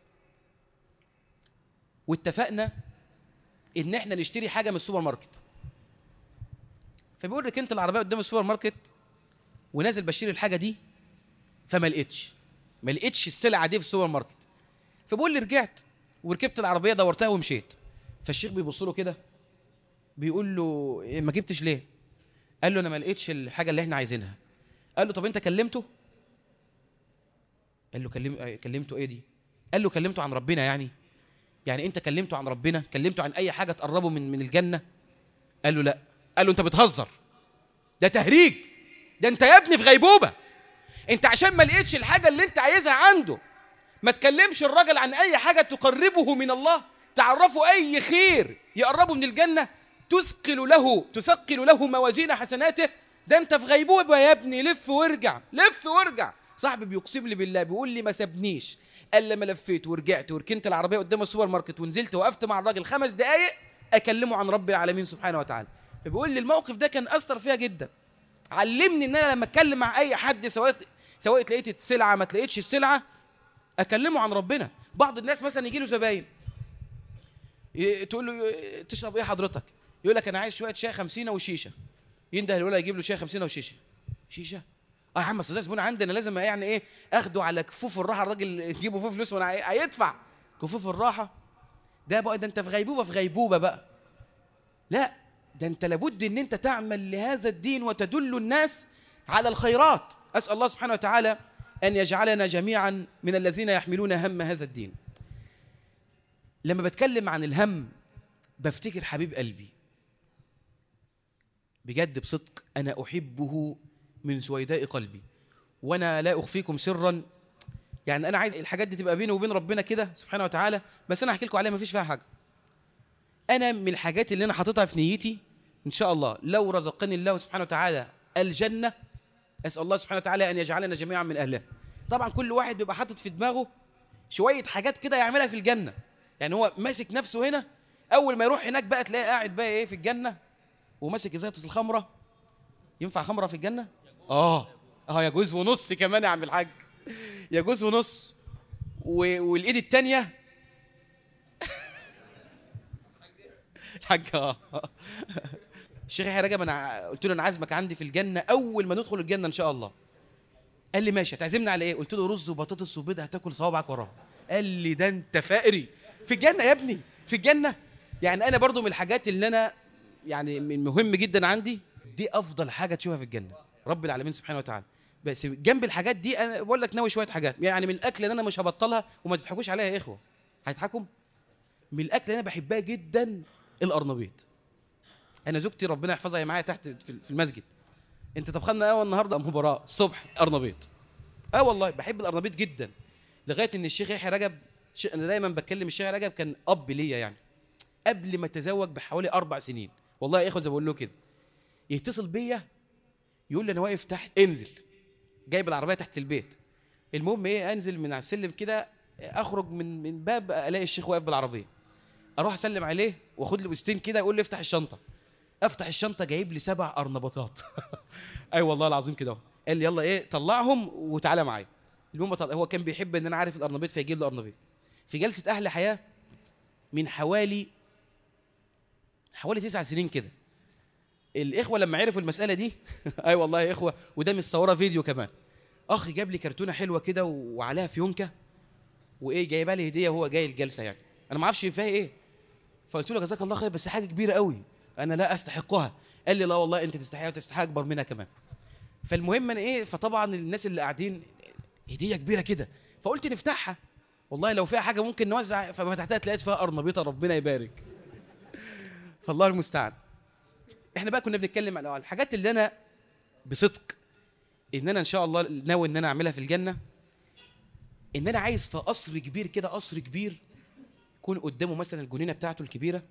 واتفقنا ان احنا نشتري حاجه من السوبر ماركت. فبيقول لك انت العربيه قدام السوبر ماركت ونازل بشتري الحاجه دي فما لقيتش. ما لقيتش السلعه دي في السوبر ماركت. فبقول لي رجعت وركبت العربيه دورتها ومشيت. فالشيخ بيبص له كده بيقول له إيه ما جبتش ليه؟ قال له انا ما لقيتش الحاجه اللي احنا عايزينها. قال له طب انت كلمته؟ قال له كلمته ايه دي؟ قال له كلمته عن ربنا يعني انت كلمته عن ربنا؟ كلمته عن اي حاجه تقربه من الجنه؟ قال له لا. قال له انت بتهزر، ده تهريج، ده انت يا ابني في غيبوبه. انت عشان ما لقيتش الحاجه اللي انت عايزها عنده ما تكلمش الراجل عن اي حاجه تقربه من الله، تعرفه اي خير يقربه من الجنه، تثقل له موازين حسناته. ده انت في غيبوبه يا ابني، لف وارجع لف وارجع. صاحبي بيقسم لي بالله بيقول لي ما سابنيش الا لما لفيت ورجعت وركنت العربيه قدام السوبر ماركت ونزلت وقفت مع الراجل 5 دقائق اكلمه عن رب العالمين سبحانه وتعالى. فبيقول لي الموقف ده كان اثر فيها جدا، علمني ان انا لما اتكلم مع اي حد سواء لقيت السلعه ما تلاقيتش السلعه اكلمه عن ربنا. بعض الناس مثلا يجي له زباين تقول له تشرب ايه حضرتك؟ يقول لك انا عايز شويه شاي 50 وشيشه. ينده الولا يجيب له شاي 50 وشيشه. شيشه؟ اه يا عم اصل ده زبون عندنا لازم يعني ايه اخده على كفوف الراحه، الراجل يجيبه فيه فلوس وانا هيدفع كفوف الراحه. ده بقى ده انت في غيبوبه بقى. لا، ده انت لابد ان انت تعمل لهذا الدين وتدل الناس على الخيرات. اسال الله سبحانه وتعالى ان يجعلنا جميعا من الذين يحملون هم هذا الدين. لما بتكلم عن الهم بفتكر حبيب قلبي بجد بصدق، انا احبه من سويداء قلبي، وانا لا اخفيكم سرا، يعني انا عايز الحاجات دي تبقى بيني وبين ربنا كده سبحانه وتعالى، بس انا هحكي لكم عليها ما فيش فيها حاجه. انا من الحاجات اللي انا حاططها في نيتي ان شاء الله لو رزقني الله سبحانه وتعالى الجنه، اسال الله سبحانه وتعالى ان يجعلنا جميعا من اهلها. طبعا كل واحد بيبقى حاطط في دماغه شويه حاجات كده يعملها في الجنه، يعني هو ماسك نفسه هنا، اول ما يروح هناك بقى تلاقيه قاعد بقى ايه في الجنه وماسك ازازه الخمره. ينفع خمره في الجنه؟ يجوز ونص كمان يا عم الحاج، يجوز ونص. والايد الثانيه الحاج الشيخ يحيى رجب انا قلت له انا عازمك عندي في الجنه اول ما ندخل الجنه ان شاء الله. قال لي ماشي، هتعزمنا على ايه؟ قلت له رز وبطاطس وبيض هتاكل صوابعك وراها. قال لي ده انت فقري في الجنه يا ابني، في الجنه. يعني انا برضو من الحاجات اللي انا يعني مهم جدا عندي، دي افضل حاجه تشوفها في الجنه رب العالمين سبحانه وتعالى. بس جنب الحاجات دي انا بقول لك ناوي شويه حاجات، يعني من الاكل اللي انا مش هبطلها وما تضحكوش عليها يا اخوه، هتضحكوا. من الاكل اللي انا بحبها جدا القرنبيط. انا زوجتي ربنا يحفظها هي معايا تحت في المسجد، انت طبخنا ايه النهارده؟ مباراه الصبح قرنبيط. والله بحب القرنبيط جدا، لغايه ان الشيخ يحيى رجب، انا دايما بتكلم الشيخ يحيى رجب كان اب ليا يعني قبل ما اتزوج بحوالي 4 سنين، والله يا اخوه زي بقول له كده، يتصل بيا يقول لي انا واقف تحت، انزل. جايب العربيه تحت البيت، المهم ايه انزل من على السلم كده، اخرج من باب الاقي الشيخ واقف بالعربيه، اروح اسلم عليه واخد له بوستين كده، يقول لي افتح الشنطه. افتح الشنطه جايب لي 7 قرنبطات اي والله العظيم كده. قال لي يلا ايه طلعهم وتعالى معايا. المهم هو كان بيحب ان انا عارف القرنبيط فيجيب له قرنبيط. في جلسه اهل حياه من حوالي 9 سنين كده، الاخوه لما عرفوا المساله دي اي والله يا اخوه، وده متصوره فيديو كمان، اخ جاب لي كرتونه حلوه كده وعليها فيونكه وايه جايبها لي هديه وهو جاي الجلسه، يعني انا ما اعرفش فيها ايه. فقلت له جزاك الله خير بس حاجه كبيره قوي انا لا استحقها. قال لي لا والله انت تستحقها وتستحق اكبر منها كمان. فالمهم انا ايه، فطبعا الناس اللي قاعدين هديه كبيره كده، فقلت نفتحها والله لو فيها حاجه ممكن نوزع، ففتحتها لقيت فيها قرنبيطه ربنا يبارك فالله المستعان. احنا بقى كنا بنتكلم عن الحاجات اللي انا بصدق ان انا ان شاء الله ناوي ان انا اعملها في الجنه، ان انا عايز في قصر كبير كده، قصر كبير يكون قدامه مثلا الجنينه بتاعته الكبيره،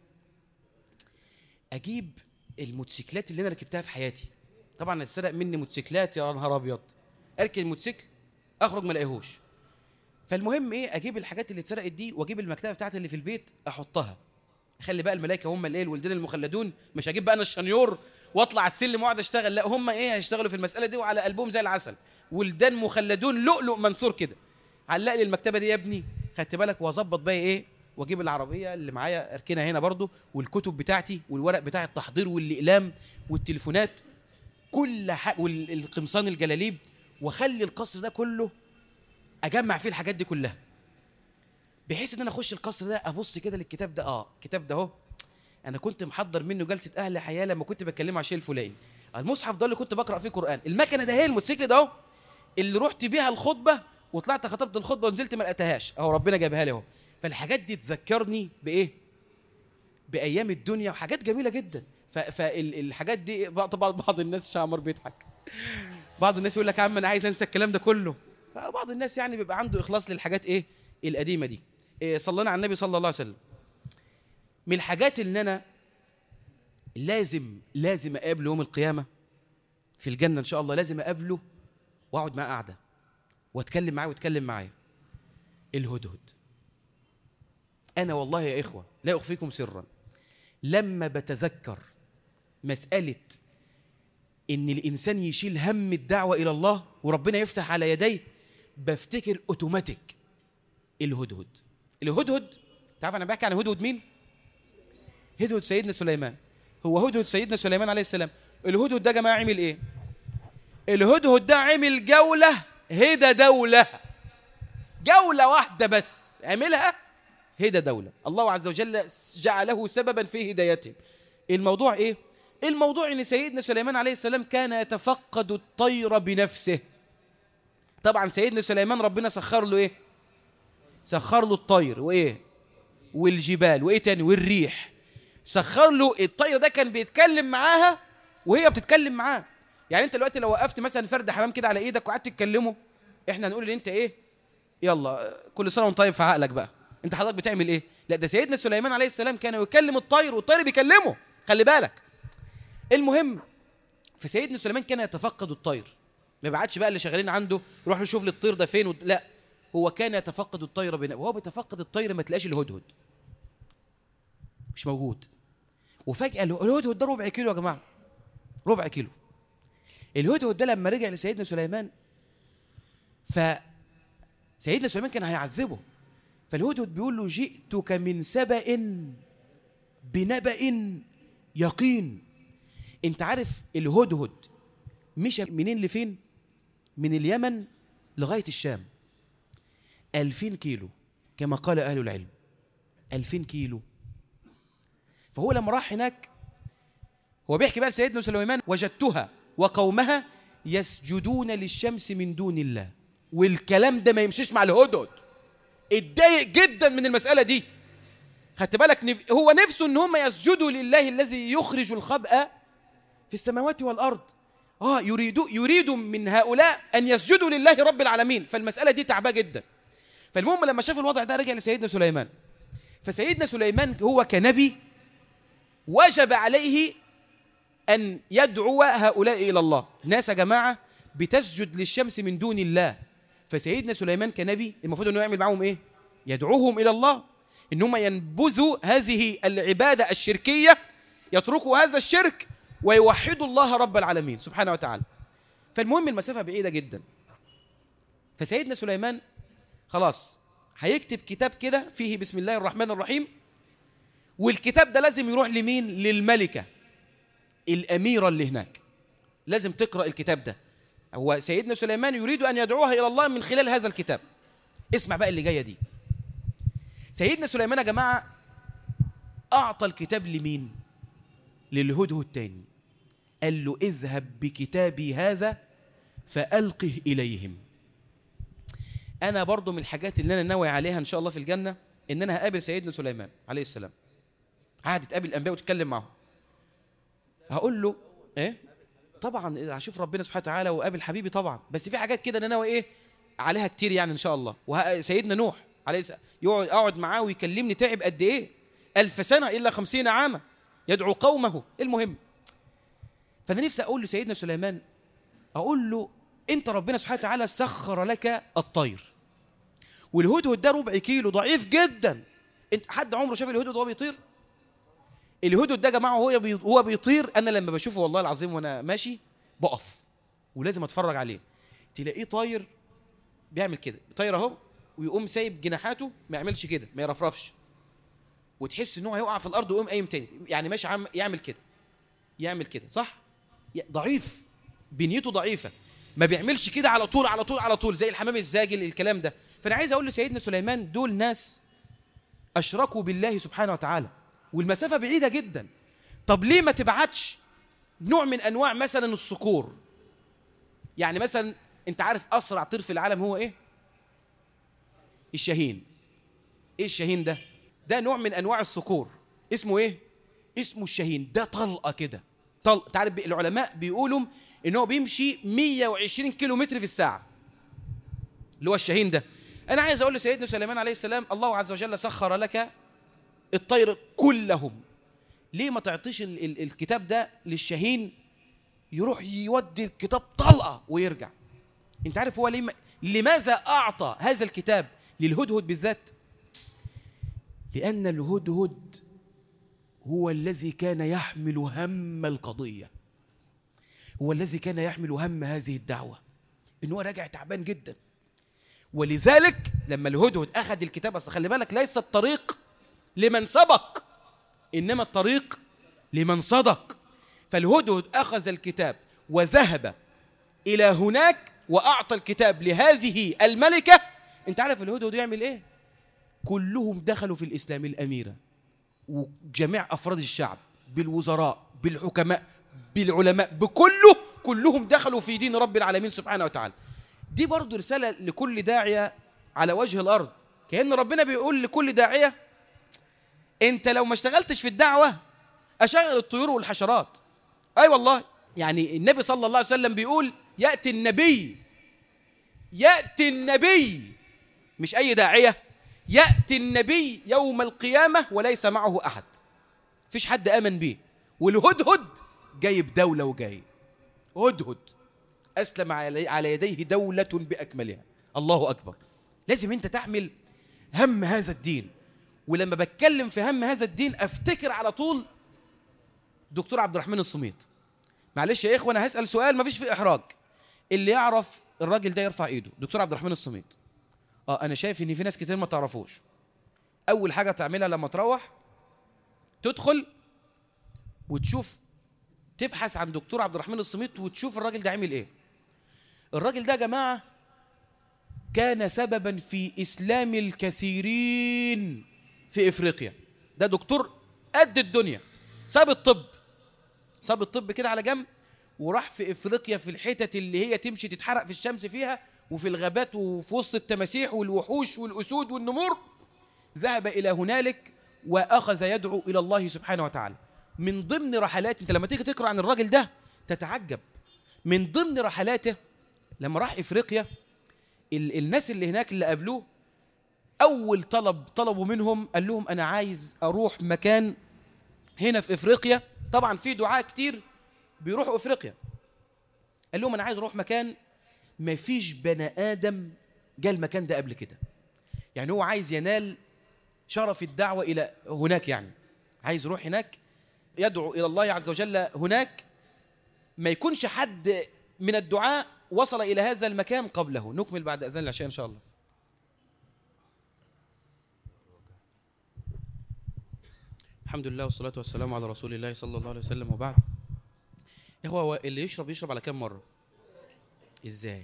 اجيب الموتوسيكلات اللي انا ركبتها في حياتي. طبعا اتسرق مني موتوسيكلات يا نهار ابيض، اركب الموتوسيكل اخرج ما الاقيهوش. فالمهم ايه، اجيب الحاجات اللي اتسرقت دي واجيب المكتبه بتاعتي اللي في البيت احطها، اخلي بقى الملائكه هم الايه الولدان المخلدون، مش هجيب بقى انا الشنيور واطلع السلم واقعد اشتغل، لا هم ايه هيشتغلوا في المساله دي وعلى قلبهم زي العسل، ولدان مخلدون لؤلؤ منثور كده. علق لي المكتبه دي يا ابني، خدت بالك، واظبط بقى ايه، واجيب العربيه اللي معايا اركنها هنا برضو، والكتب بتاعتي والورق بتاع التحضير والاقلام والتليفونات كل حاجه والقمصان الجلاليب، واخلي القصر ده كله اجمع فيه الحاجات دي كلها، بحيث ان انا اخش القصر ده ابص كده للكتاب ده. الكتاب ده اهو انا كنت محضر منه جلسه اهل حياه لما كنت بكلمه على الشيء الفلاني. المصحف ده اللي كنت بقرا فيه قران. المكنه ده هي الموتوسيكل ده اهو اللي رحت بيها الخطبه وطلعت خطبت الخطبه ونزلت ما لقيتهاش، اهو ربنا جابها لي اهو. فالحاجات دي تذكرني بايه؟ بايام الدنيا وحاجات جميله جدا. فالحاجات دي طبعا بعض الناس عمار بيضحك، بعض الناس يقول لك يا عم انا عايز انسى الكلام ده كله. بعض الناس يعني بيبقى عنده اخلاص للحاجات ايه القديمه دي. صلينا على النبي صلى الله عليه وسلم. من الحاجات اللي انا لازم اقابله يوم القيامه في الجنه ان شاء الله، لازم اقابله واقعد معاه قعده واتكلم معاه ويتكلم معايا، الهدهد. انا والله يا اخوه لا اخفيكم سرا، لما بتذكر مساله ان الانسان يشيل هم الدعوه الى الله وربنا يفتح على يديه، بفتكر اوتوماتيك الهدهد. الهدهد تعرف انا بحكي عن هدهد مين؟ هدهد سيدنا سليمان. هو هدهد سيدنا سليمان عليه السلام. الهدهد ده يا جماعه عمل ايه؟ الهدهد ده عمل جوله هدى دوله، جوله واحده بس عملها هدى دوله، الله عز وجل جعله سببا في هدايته. الموضوع ايه؟ الموضوع ان سيدنا سليمان عليه السلام كان يتفقد الطير بنفسه. طبعا سيدنا سليمان ربنا سخر له ايه؟ سخر له الطير وايه؟ والجبال وايه تاني؟ والريح. سخر له الطير ده كان بيتكلم معاها وهي بتتكلم معاه. يعني انت دلوقتي لو وقفت مثلا فرد حمام كده على ايدك وقعدت تكلمه، احنا هنقول ان انت ايه؟ يلا كل سنه وانت طيب في عقلك بقى، انت حضرتك بتعمل ايه؟ لا ده سيدنا سليمان عليه السلام كان يكلم الطير والطير بيكلمه، خلي بالك. المهم فسيدنا سليمان كان يتفقد الطير، ما بعدش بقى اللي شغالين عنده يروح يشوف لي الطير ده فين لا، هو كان يتفقد الطير وهو بيتفقد الطير ما تلاقيش الهدهد، مش موجود. وفجأة الهدهد ده ربع كيلو يا جماعة، ربع كيلو. الهدهد ده لما رجع لسيدنا سليمان، فسيدنا سليمان كان هيعذبه، فالهدهد بيقول له جئتك من سبأ بنبأ يقين. انت عارف الهدهد مشى منين لفين؟ من اليمن لغاية الشام 2000 كيلو كما قال أهل العلم، 2000 كيلو. فهو لما راح هناك هو بيحكي بقى لسيدنا سليمان: وجدتها وقومها يسجدون للشمس من دون الله. والكلام ده ما يمشيش مع الهدهد، اتضايق جدا من المسألة دي. خدت بالك؟ هو نفسه ان هم يسجدوا لله الذي يخرج الخبأ في السماوات والأرض. يريد من هؤلاء أن يسجدوا لله رب العالمين. فالمسألة دي تعباه جدا. فالمهم لما شاف الوضع ده رجع لسيدنا سليمان. فسيدنا سليمان هو كنبي وجب عليه أن يدعو هؤلاء إلى الله. ناس يا جماعة بتسجد للشمس من دون الله، فسيدنا سليمان كنبي المفروض أنه يعمل معهم إيه؟ يدعوهم إلى الله، إنهم ينبذوا هذه العبادة الشركية، يتركوا هذا الشرك ويوحدوا الله رب العالمين سبحانه وتعالى. فالمهم المسافة بعيدة جدا. فسيدنا سليمان خلاص هيكتب كتاب كده فيه بسم الله الرحمن الرحيم، والكتاب ده لازم يروح لمين؟ للملكة الأميرة اللي هناك، لازم تقرأ الكتاب ده. هو سيدنا سليمان يريد أن يدعوها إلى الله من خلال هذا الكتاب. اسمع بقى اللي جاية دي. سيدنا سليمان يا جماعة أعطى الكتاب لمين؟ للهدهد الثاني. قال له: اذهب بكتابي هذا فألقه إليهم. أنا برضو من الحاجات اللي أنا ناوي عليها إن شاء الله في الجنة إن أنا هقابل سيدنا سليمان عليه السلام. عادي تقابل الأنبياء وتتكلم معهم. هقول له إيه؟ طبعا هشوف ربنا سبحانه وتعالى وقابل حبيبي طبعا، بس في حاجات كده أنا ناوي إيه عليها كتير يعني إن شاء الله. وسيدنا نوح عليه السلام أقعد معاه ويكلمني تعب قد إيه؟ 1000 سنة إلا 50 عاما يدعو قومه. المهم فأنا نفسي أقول لسيدنا سليمان، أقول له: أنت ربنا سبحانه وتعالى سخر لك الطير، والهدهد ده ربع كيلو ضعيف جدا. حد عمره شاف الهدهد وهو بيطير؟ الهدهد ده يا جماعة وهو بيطير أنا لما بشوفه والله العظيم وأنا ماشي بقف ولازم أتفرج عليه. تلاقيه طاير بيعمل كده، طاير أهو ويقوم سايب جناحاته، ما يعملش كده، ما يرفرفش، وتحس إنه هيقع في الأرض ويقوم قايم تاني، يعني ماشي يعمل كده صح؟ ضعيف، بنيته ضعيفة. ما بيعملش كده على طول على طول على طول زي الحمام الزاجل الكلام ده. فأنا عايز أقول لسيدنا سليمان دول ناس أشركوا بالله سبحانه وتعالى والمسافة بعيدة جدا. طب ليه ما تبعتش نوع من أنواع مثلا الصقور؟ يعني مثلا أنت عارف أسرع طير في العالم هو إيه؟ الشاهين. إيه الشاهين ده؟ ده نوع من أنواع الصقور اسمه إيه؟ اسمه الشاهين. ده طلقة كده طلق. تعرف العلماء بيقولوا إن هو بيمشي 120 كيلو متر في الساعة اللي هو الشاهين ده. أنا عايز أقول لسيدنا سليمان عليه السلام الله عز وجل سخر لك الطير كلهم، ليه ما تعطيش الكتاب ده للشاهين يروح يودي الكتاب طلقة ويرجع؟ انت عارف هو لماذا أعطى هذا الكتاب للهدهد بالذات؟ لأن الهدهد هو الذي كان يحمل هم القضية، هو الذي كان يحمل هم هذه الدعوة، إنه هو راجع تعبان جدا. ولذلك لما الهدهد أخذ الكتاب، أصل خلي بالك ليس الطريق لمن سبق إنما الطريق لمن صدق. فالهدهد أخذ الكتاب وذهب إلى هناك وأعطى الكتاب لهذه الملكة. أنت عارف الهدهد يعمل إيه؟ كلهم دخلوا في الإسلام، الأميرة وجميع أفراد الشعب بالوزراء بالحكماء بالعلماء كلهم دخلوا في دين رب العالمين سبحانه وتعالى. دي برضو رسالة لكل داعية على وجه الأرض، كأن ربنا بيقول لكل داعية أنت لو ما اشتغلتش في الدعوة أشغل الطيور والحشرات. أي والله، يعني النبي صلى الله عليه وسلم بيقول يأتي النبي مش أي داعية، يأتي النبي يوم القيامة وليس معه أحد، فيش حد آمن به، والهدهد جايب دولة وجاي هدهد أسلم على يديه دولة بأكملها. الله أكبر. لازم أنت تحمل هم هذا الدين. ولما بتكلم في هم هذا الدين أفتكر على طول دكتور عبد الرحمن الصميت. معلش يا إخوة أنا هسأل سؤال ما فيش فيه إحراج، اللي يعرف الراجل ده يرفع إيده. دكتور عبد الرحمن الصميت. أنا شايف إن في ناس كتير ما تعرفوش. أول حاجة تعملها لما تروح تدخل وتشوف، تبحث عن دكتور عبد الرحمن الصميت وتشوف الراجل ده عمل إيه. الراجل ده يا جماعة كان سببا في إسلام الكثيرين في إفريقيا. ده دكتور قد الدنيا، ساب الطب كده على جنب وراح في إفريقيا في الحتت اللي هي تمشي تتحرق في الشمس فيها، وفي الغابات وفي وسط التماسيح والوحوش والأسود والنمور. ذهب إلى هنالك وأخذ يدعو إلى الله سبحانه وتعالى. من ضمن رحلات، أنت لما تيجي تقرأ عن الراجل ده تتعجب، من ضمن رحلاته لما راح إفريقيا الناس اللي هناك اللي قابلوه أول طلبوا منهم، قال لهم أنا عايز أروح مكان هنا في إفريقيا. طبعا في دعاء كتير بيروحوا إفريقيا. قال لهم أنا عايز أروح مكان ما فيش بني آدم جاء المكان ده قبل كده. يعني هو عايز ينال شرف الدعوة إلى هناك، يعني عايز يروح هناك يدعو إلى الله عز وجل هناك، ما يكونش حد من الدعاء وصل إلى هذا المكان قبله. نكمل بعد أذان العشاء إن شاء الله. الحمد لله والصلاة والسلام على رسول الله صلى الله عليه وسلم، وبعد. يا إخوة، هو اللي يشرب على كم مرة؟ إزاي؟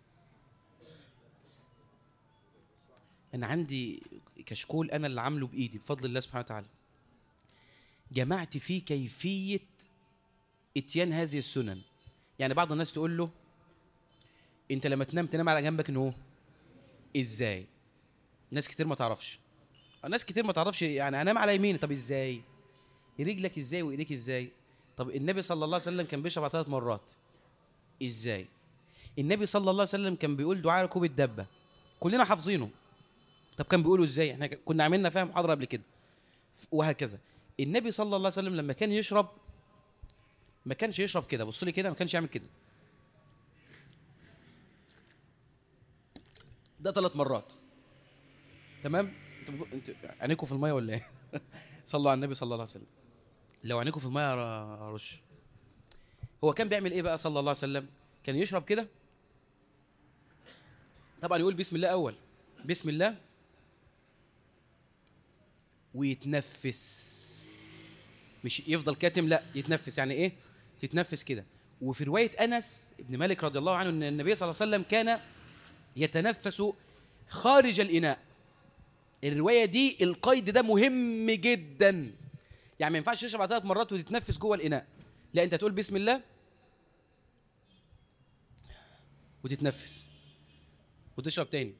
أنا عندي كشكول أنا اللي عامله بإيدي بفضل الله سبحانه وتعالى، جمعت فيه كيفية إتيان هذه السنن. يعني بعض الناس تقول له أنت لما تنام على جنبك إنه إزاي؟ ناس كتير ما تعرفش يعني أنام على يميني. طب إزاي؟ رجلك إزاي وإيديك إزاي؟ طب النبي صلى الله عليه وسلم كان بيشرب على 3 مرات. إزاي؟ النبي صلى الله عليه وسلم كان بيقول دعاء ركوب الدابة، كلنا حافظينه. طب كان بيقولوا إزاي؟ إحنا كنا عملنا فيها محاضرة قبل كده. وهكذا النبي صلى الله عليه وسلم لما كان يشرب ما كانش يشرب كده، بصوا لي كده، ما كانش يعمل كده. ده 3 مرات. تمام؟ انتوا عينيكم في الميه ولا ايه؟ صلوا على النبي صلى الله عليه وسلم. لو عينيكم في الميه رش. هو كان بيعمل ايه بقى صلى الله عليه وسلم؟ كان يشرب كده، طبعا يقول بسم الله اول، بسم الله، ويتنفس، مش يفضل كاتم، لا يتنفس. يعني ايه تتنفس كده؟ وفي رواية أنس بن مالك رضي الله عنه أن النبي صلى الله عليه وسلم كان يتنفس خارج الإناء. الرواية دي القيد ده مهم جدا، يعني ما ينفعش تشرب 3 مرات وتتنفس جوه الإناء، لا أنت تقول بسم الله وتتنفس وتشرب تاني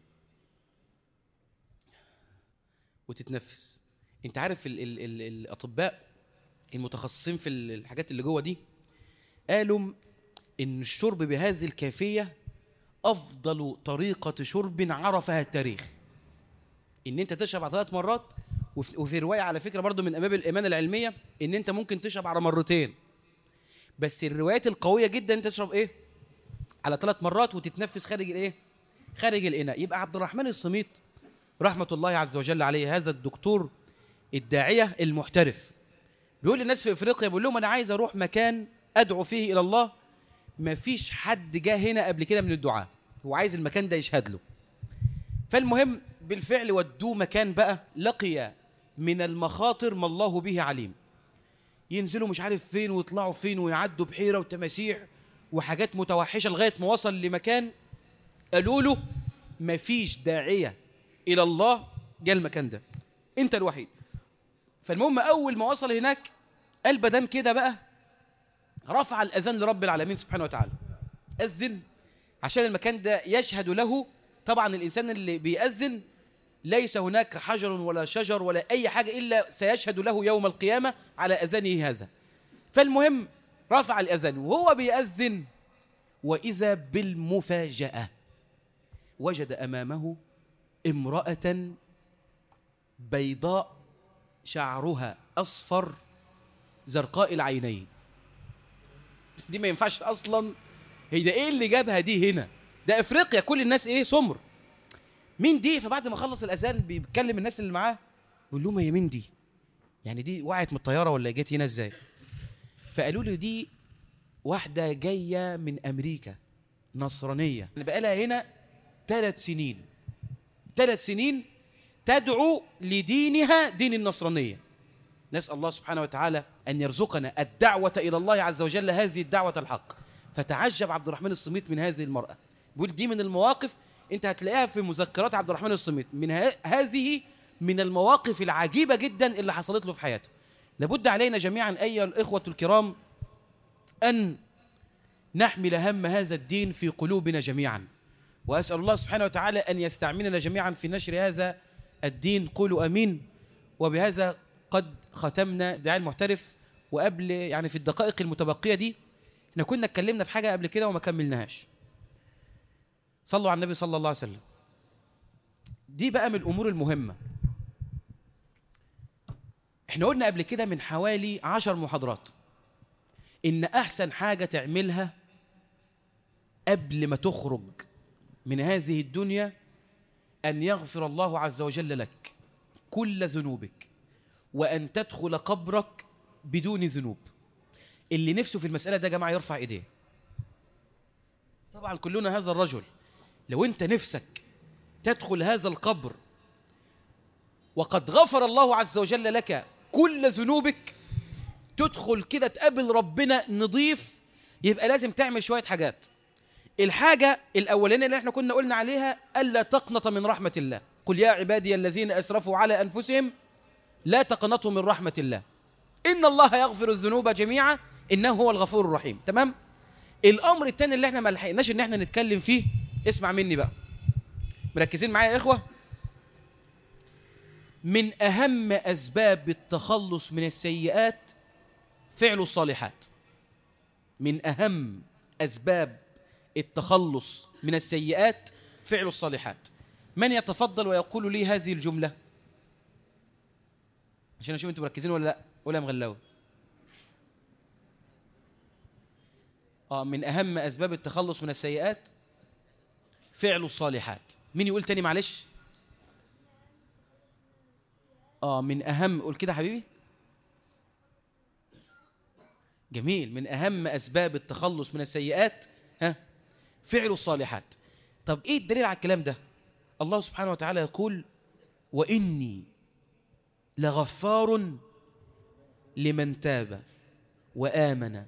وتتنفس. أنت عارف الأطباء المتخصصين في الحاجات اللي جوه دي قالوا إن الشرب بهذه الكيفية أفضل طريقة شرب عرفها التاريخ، إن أنت تشرب 3 مرات. وفي رواية على فكرة برضو من أمام الإيمان العلمية إن أنت ممكن تشرب على 2 مرات، بس الروايات القوية جدا أنت تشرب إيه؟ على 3 مرات وتتنفس خارج الإيه؟ خارج الإناء. يبقى عبد الرحمن الصميت رحمة الله عز وجل عليه، هذا الدكتور الداعية المحترف، بيقول للناس في إفريقيا، بيقول لهم أنا عايز أروح مكان أدعو فيه إلى الله، ما فيش حد جاء هنا قبل كده من الدعاء، هو عايز المكان ده يشهد له. فالمهم بالفعل ودوه مكان بقى لقي من المخاطر ما الله به عليم، ينزلوا مش عارف فين ويطلعوا فين ويعدوا بحيرة وتماسيح وحاجات متوحشة، لغاية ما وصل لمكان قالوا له ما فيش داعية إلى الله جاء المكان ده، أنت الوحيد. فالمهم أول ما وصل هناك قال بدام كده بقى، رفع الأذان لرب العالمين سبحانه وتعالى، أذن عشان المكان ده يشهد له. طبعا الإنسان اللي بيأذن ليس هناك حجر ولا شجر ولا أي حاجة إلا سيشهد له يوم القيامة على أذانه هذا. فالمهم رفع الأذان وهو بيأذن، وإذا بالمفاجأة وجد أمامه امرأة بيضاء شعرها أصفر زرقاء العينين. دي ما ينفعش أصلا، هي ده إيه اللي جابها دي هنا؟ ده إفريقيا كل الناس إيه سمر، مين دي؟ فبعد ما خلص الأذان بيتكلم الناس اللي معاه بيقول لهم هي مين دي؟ يعني دي وقعت من الطيارة ولا جت هنا إزاي؟ فقالوا له دي واحدة جاية من أمريكا نصرانية، بقى لها هنا 3 سنين، 3 سنين تدعو لدينها دين النصرانية. نسأل الله سبحانه وتعالى أن يرزقنا الدعوة إلى الله عز وجل هذه الدعوة الحق. فتعجب عبد الرحمن الصميت من هذه المرأة، بيقول دي من المواقف أنت هتلاقيها في مذكرات عبد الرحمن الصميت، من هذه من المواقف العجيبة جدا اللي حصلت له في حياته. لابد علينا جميعا أيها الإخوة الكرام أن نحمل هم هذا الدين في قلوبنا جميعا، وأسأل الله سبحانه وتعالى أن يستعملنا جميعا في نشر هذا الدين. قولوا أمين. وبهذا قد ختمنا دعاء المحترف. وقبل يعني في الدقائق المتبقية دي احنا كنا اتكلمنا في حاجة قبل كده وما كملناهاش. صلوا على النبي صلى الله عليه وسلم. دي بقى من الأمور المهمة. احنا قلنا قبل كده من حوالي 10 محاضرات إن أحسن حاجة تعملها قبل ما تخرج من هذه الدنيا أن يغفر الله عز وجل لك كل ذنوبك، وأن تدخل قبرك بدون ذنوب. اللي نفسه في المسألة ده يا جماعة يرفع إيديه. طبعا كلنا هذا الرجل، لو أنت نفسك تدخل هذا القبر وقد غفر الله عز وجل لك كل ذنوبك، تدخل كده تقابل ربنا نضيف، يبقى لازم تعمل شوية حاجات. الحاجة الأولانية اللي احنا كنا قلنا عليها ألا تقنط من رحمة الله. قل يا عبادي الذين أسرفوا على أنفسهم لا تقنطوا من رحمة الله إن الله يغفر الذنوب جميعا إنه هو الغفور الرحيم. تمام؟ الأمر الثاني اللي احنا ما لحقناش إن احنا نتكلم فيه، اسمع مني بقى، مركزين معايا يا إخوة؟ من أهم أسباب التخلص من السيئات فعل الصالحات. من أهم أسباب التخلص من السيئات فعل الصالحات. من يتفضل ويقول لي هذه الجملة عشان أشوف أنتم مركزين ولا لا ولا مغلوة؟ من أهم أسباب التخلص من السيئات فعل الصالحات. مين يقول تاني معلش؟ من أهم، قول كده حبيبي. جميل. من أهم أسباب التخلص من السيئات فعل الصالحات. طب إيه الدليل على الكلام ده؟ الله سبحانه وتعالى يقول وإني لغفار لمن تاب وآمن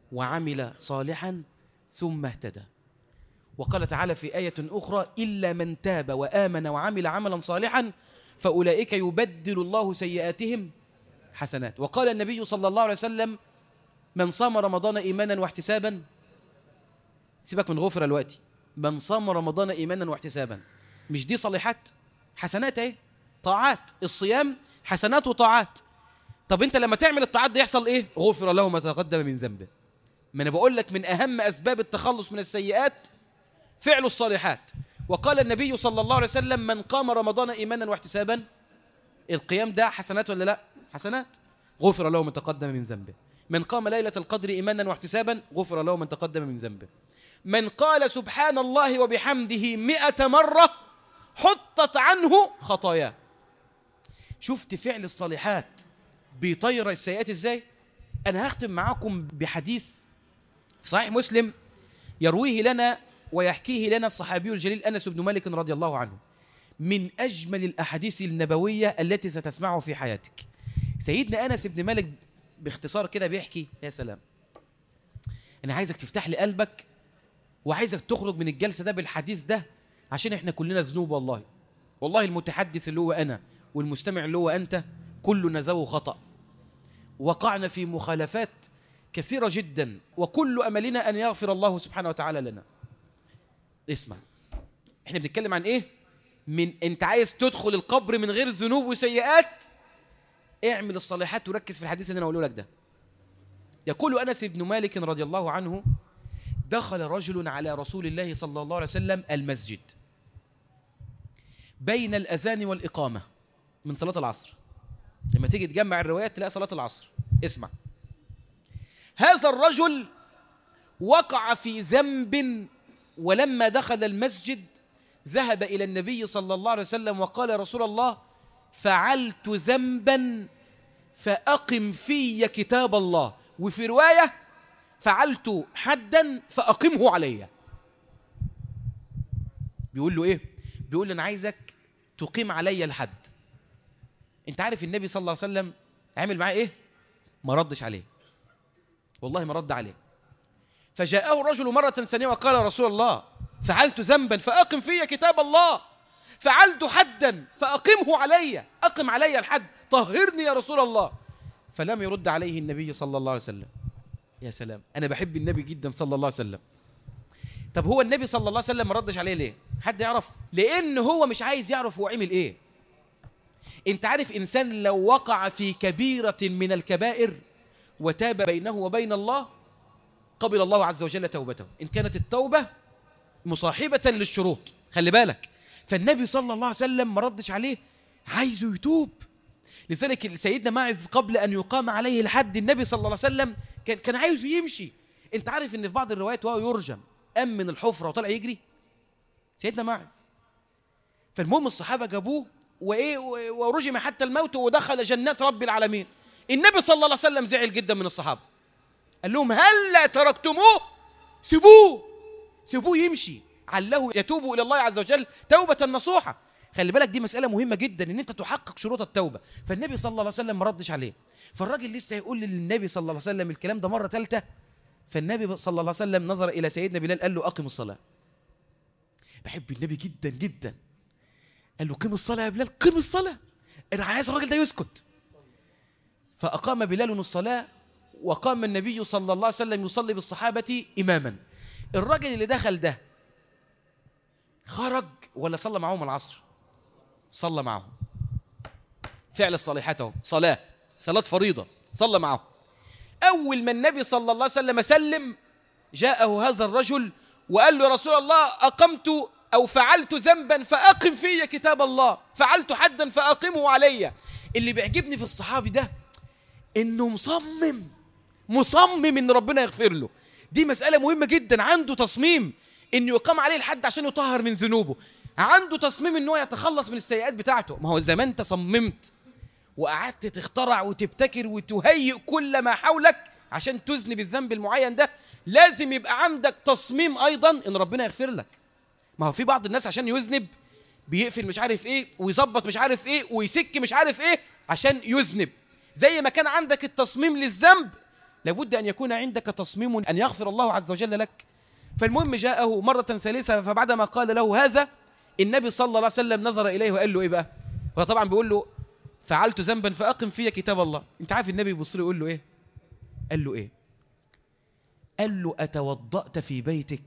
وعمل صالحا ثم اهتدى. وقال تعالى في آية أخرى: إلا من تاب وآمن وعمل عملا صالحا فأولئك يبدل الله سيئاتهم حسنات. وقال النبي صلى الله عليه وسلم: من صام رمضان إيمانا واحتسابا، سيبك من غفر الوقت، من صام رمضان إيمانا واحتسابا، مش دي صالحات؟ حسنات اهي، طاعات. الصيام حسنات وطاعات. طب انت لما تعمل الطاعات دي يحصل ايه؟ غفر له ما تقدم من ذنبه. ما انا بقول لك من اهم اسباب التخلص من السيئات فعل الصالحات. وقال النبي صلى الله عليه وسلم: من قام رمضان إيمانا واحتسابا، القيام ده حسنات ولا لا؟ حسنات، غفر له ما تقدم من ذنبه. من قام ليلة القدر إيمانا واحتسابا غفر له من تقدم من ذنبه. من قال سبحان الله وبحمده 100 مرة حطت عنه خطاياه. شفت فعل الصالحات بيطير السيئات ازاي؟ أنا هختم معاكم بحديث في صحيح مسلم يرويه لنا ويحكيه لنا الصحابي الجليل أنس بن مالك رضي الله عنه، من أجمل الأحاديث النبوية التي ستسمعها في حياتك. سيدنا أنس بن مالك باختصار كده بيحكي، يا سلام، أنا عايزك تفتح لي قلبك وعايزك تخرج من الجلسة ده بالحديث ده، عشان إحنا كلنا ذنوب. والله المتحدث اللي هو أنا والمستمع اللي هو أنت كلنا ذو خطأ، وقعنا في مخالفات كثيرة جدا، وكل أملنا أن يغفر الله سبحانه وتعالى لنا. اسمع، احنا بنتكلم عن ايه؟ من انت عايز تدخل القبر من غير ذنوب وسيئات، اعمل الصالحات وركز في الحديث اللي انا اقوله لك ده. يقول انس بن مالك رضي الله عنه: دخل رجل على رسول الله صلى الله عليه وسلم المسجد بين الاذان والاقامه من صلاه العصر. لما تيجي تجمع الروايات تلاقي صلاه العصر. اسمع، هذا الرجل وقع في ذنب، ولما دخل المسجد ذهب إلى النبي صلى الله عليه وسلم وقال: يا رسول الله، فعلت ذنبا فأقم في كتاب الله، وفي رواية: فعلت حدا فأقمه علي. بيقول له إيه؟ بيقول له: أنا عايزك تقيم علي الحد. أنت عارف النبي صلى الله عليه وسلم عمل معاه إيه؟ ما ردش عليه، والله ما رد عليه. فجاءه الرجل مرة ثانية وقال: يا رسول الله، فعلت ذنبا فأقم في كتاب الله، فعلت حدا فأقمه علي، أقم علي الحد، طهرني يا رسول الله. فلم يرد عليه النبي صلى الله عليه وسلم. يا سلام، أنا بحب النبي جدا صلى الله عليه وسلم. طب هو النبي صلى الله عليه وسلم ما ردش عليه ليه؟ حد يعرف؟ لأن هو مش عايز يعرف هو عمل إيه. أنت عارف إنسان لو وقع في كبيرة من الكبائر وتاب بينه وبين الله قبل الله عز وجل توبته، إن كانت التوبة مصاحبة للشروط. خلي بالك، فالنبي صلى الله عليه وسلم ما ردش عليه، عايزه يتوب. لذلك سيدنا ماعز قبل أن يقام عليه الحد النبي صلى الله عليه وسلم كان عايزه يمشي. أنت عارف إن في بعض الروايات وهو يرجم قام من الحفرة وطلع يجري سيدنا ماعز. فالمهم الصحابة جابوه ورجم حتى الموت ودخل جنات رب العالمين. النبي صلى الله عليه وسلم زعل جدا من الصحابة، قال لهم: هلا تركتموه؟ سيبوه يمشي عله يتوب إلى الله عز وجل توبة نصوحة. خلي بالك، دي مسألة مهمة جدا، ان انت تحقق شروط التوبة. فالنبي صلى الله عليه وسلم ما ردش عليه. فالراجل لسه يقول للنبي صلى الله عليه وسلم الكلام ده مرة ثالثة. فالنبي صلى الله عليه وسلم نظر إلى سيدنا بلال قال له: أقم الصلاة. بحب النبي جدا جدا. قال له: قم الصلاة يا بلال، قم الصلاة، أنا عايز الراجل ده يسكت. فأقام بلال الصلاة، وقام النبي صلى الله عليه وسلم يصلي بالصحابة إماما. الراجل اللي دخل ده خرج ولا صلى معهم العصر؟ صلى معهم. فعل الصالحات اهو، صلاة فريضة، صلى معهم. أول ما النبي صلى الله عليه وسلم سلم جاءه هذا الرجل وقال له: يا رسول الله، أقمت أو فعلت ذنبا فأقم في كتاب الله، فعلت حدا فأقمه علي. اللي بيعجبني في الصحابي ده إنه مصمم إن ربنا يغفر له. دي مسألة مهمة جدا. عنده تصميم إنه يقام عليه الحد عشان يطهر من ذنوبه، عنده تصميم إنه يتخلص من السيئات بتاعته. ما هو زي ما أنت صممت وقعدت تخترع وتبتكر وتهيئ كل ما حولك عشان تذنب الذنب المعين ده، لازم يبقى عندك تصميم أيضا إن ربنا يغفر لك. ما هو في بعض الناس عشان يذنب بيقفل مش عارف إيه ويظبط مش عارف إيه ويسك مش عارف إيه عشان يذنب. زي ما كان عندك التصميم للذنب لابد أن يكون عندك تصميم أن يغفر الله عز وجل لك. فالمهم جاءه مرة ثالثة، فبعدما قال له هذا النبي صلى الله عليه وسلم نظر إليه وقال له إيه بقى؟ وطبعا بيقول له فعلت ذنبا فأقم في كتاب الله. أنت عارف النبي يبص له يقول له إيه؟ قال له إيه؟ قال له أتوضأت في بيتك؟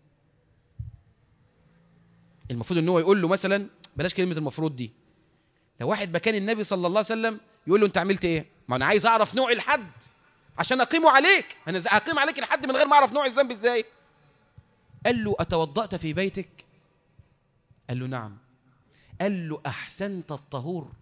المفروض ان هو يقول له مثلا، بلاش كلمة المفروض دي، لو واحد مكان النبي صلى الله عليه وسلم يقول له أنت عملت إيه؟ ما أنا عايز أعرف نوع الحد عشان أقيمه عليك. أنا هقيم عليك الحد من غير ما أعرف نوع الذنب إزاي؟ قال له أتوضأت في بيتك؟ قال له نعم. قال له أحسنت الطهور؟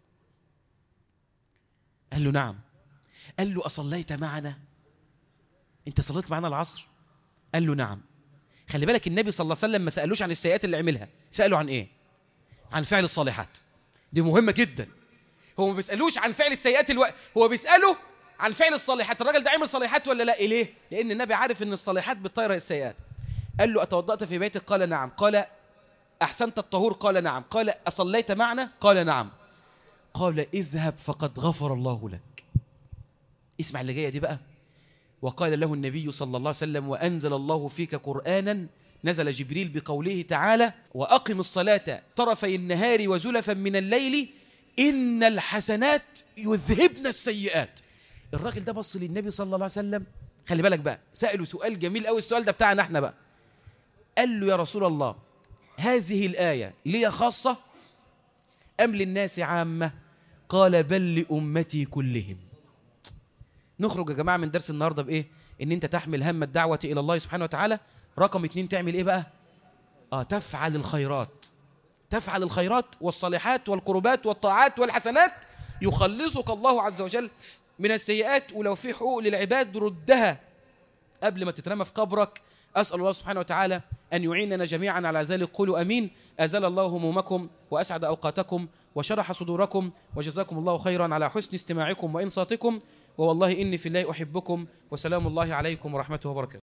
قال له نعم. قال له أصليت معنا؟ أنت صليت معنا العصر؟ قال له نعم. خلي بالك النبي صلى الله عليه وسلم ما سألوش عن السيئات اللي عملها، سألوا عن إيه؟ عن فعل الصالحات. دي مهمة جدا. هو ما بيسألوش عن فعل السيئات هو بيسأله عن فعل الصالحات. الراجل ده عمل صالحات ولا لا؟ ليه؟ لأن النبي عارف أن الصالحات بتطير السيئات. قال له أتوضأت في بيتك؟ قال نعم. قال أحسنت الطهور؟ قال نعم. قال أصليت معنا؟ قال نعم. قال اذهب فقد غفر الله لك. اسمع اللي جاية دي بقى. وقال له النبي صلى الله عليه وسلم وأنزل الله فيك قرآنا نزل جبريل بقوله تعالى وأقم الصلاة طرفي النهار وزلفا من الليل إن الحسنات يذهبن السيئات. الراجل ده بص للنبي صلى الله عليه وسلم، خلي بالك بقى، سأله سؤال جميل قوي. السؤال ده بتاعنا احنا بقى. قال له يا رسول الله هذه الآية لي خاصة أم للناس عامة؟ قال بل لأمتي كلهم. نخرج يا جماعة من درس النهاردة بإيه؟ إن أنت تحمل هم الدعوة إلى الله سبحانه وتعالى. رقم 2 تعمل إيه بقى؟ تفعل الخيرات. تفعل الخيرات والصالحات والقربات والطاعات والحسنات يخلصك الله عز وجل من السيئات. ولو في حقوق للعباد ردها قبل ما تترمى في قبرك. أسأل الله سبحانه وتعالى أن يعيننا جميعا على ذلك. قولوا أمين. أزال الله همومكم وأسعد أوقاتكم وشرح صدوركم، وجزاكم الله خيرا على حسن استماعكم وإنصاتكم، ووالله إني في الله أحبكم، وسلام الله عليكم ورحمته وبركاته.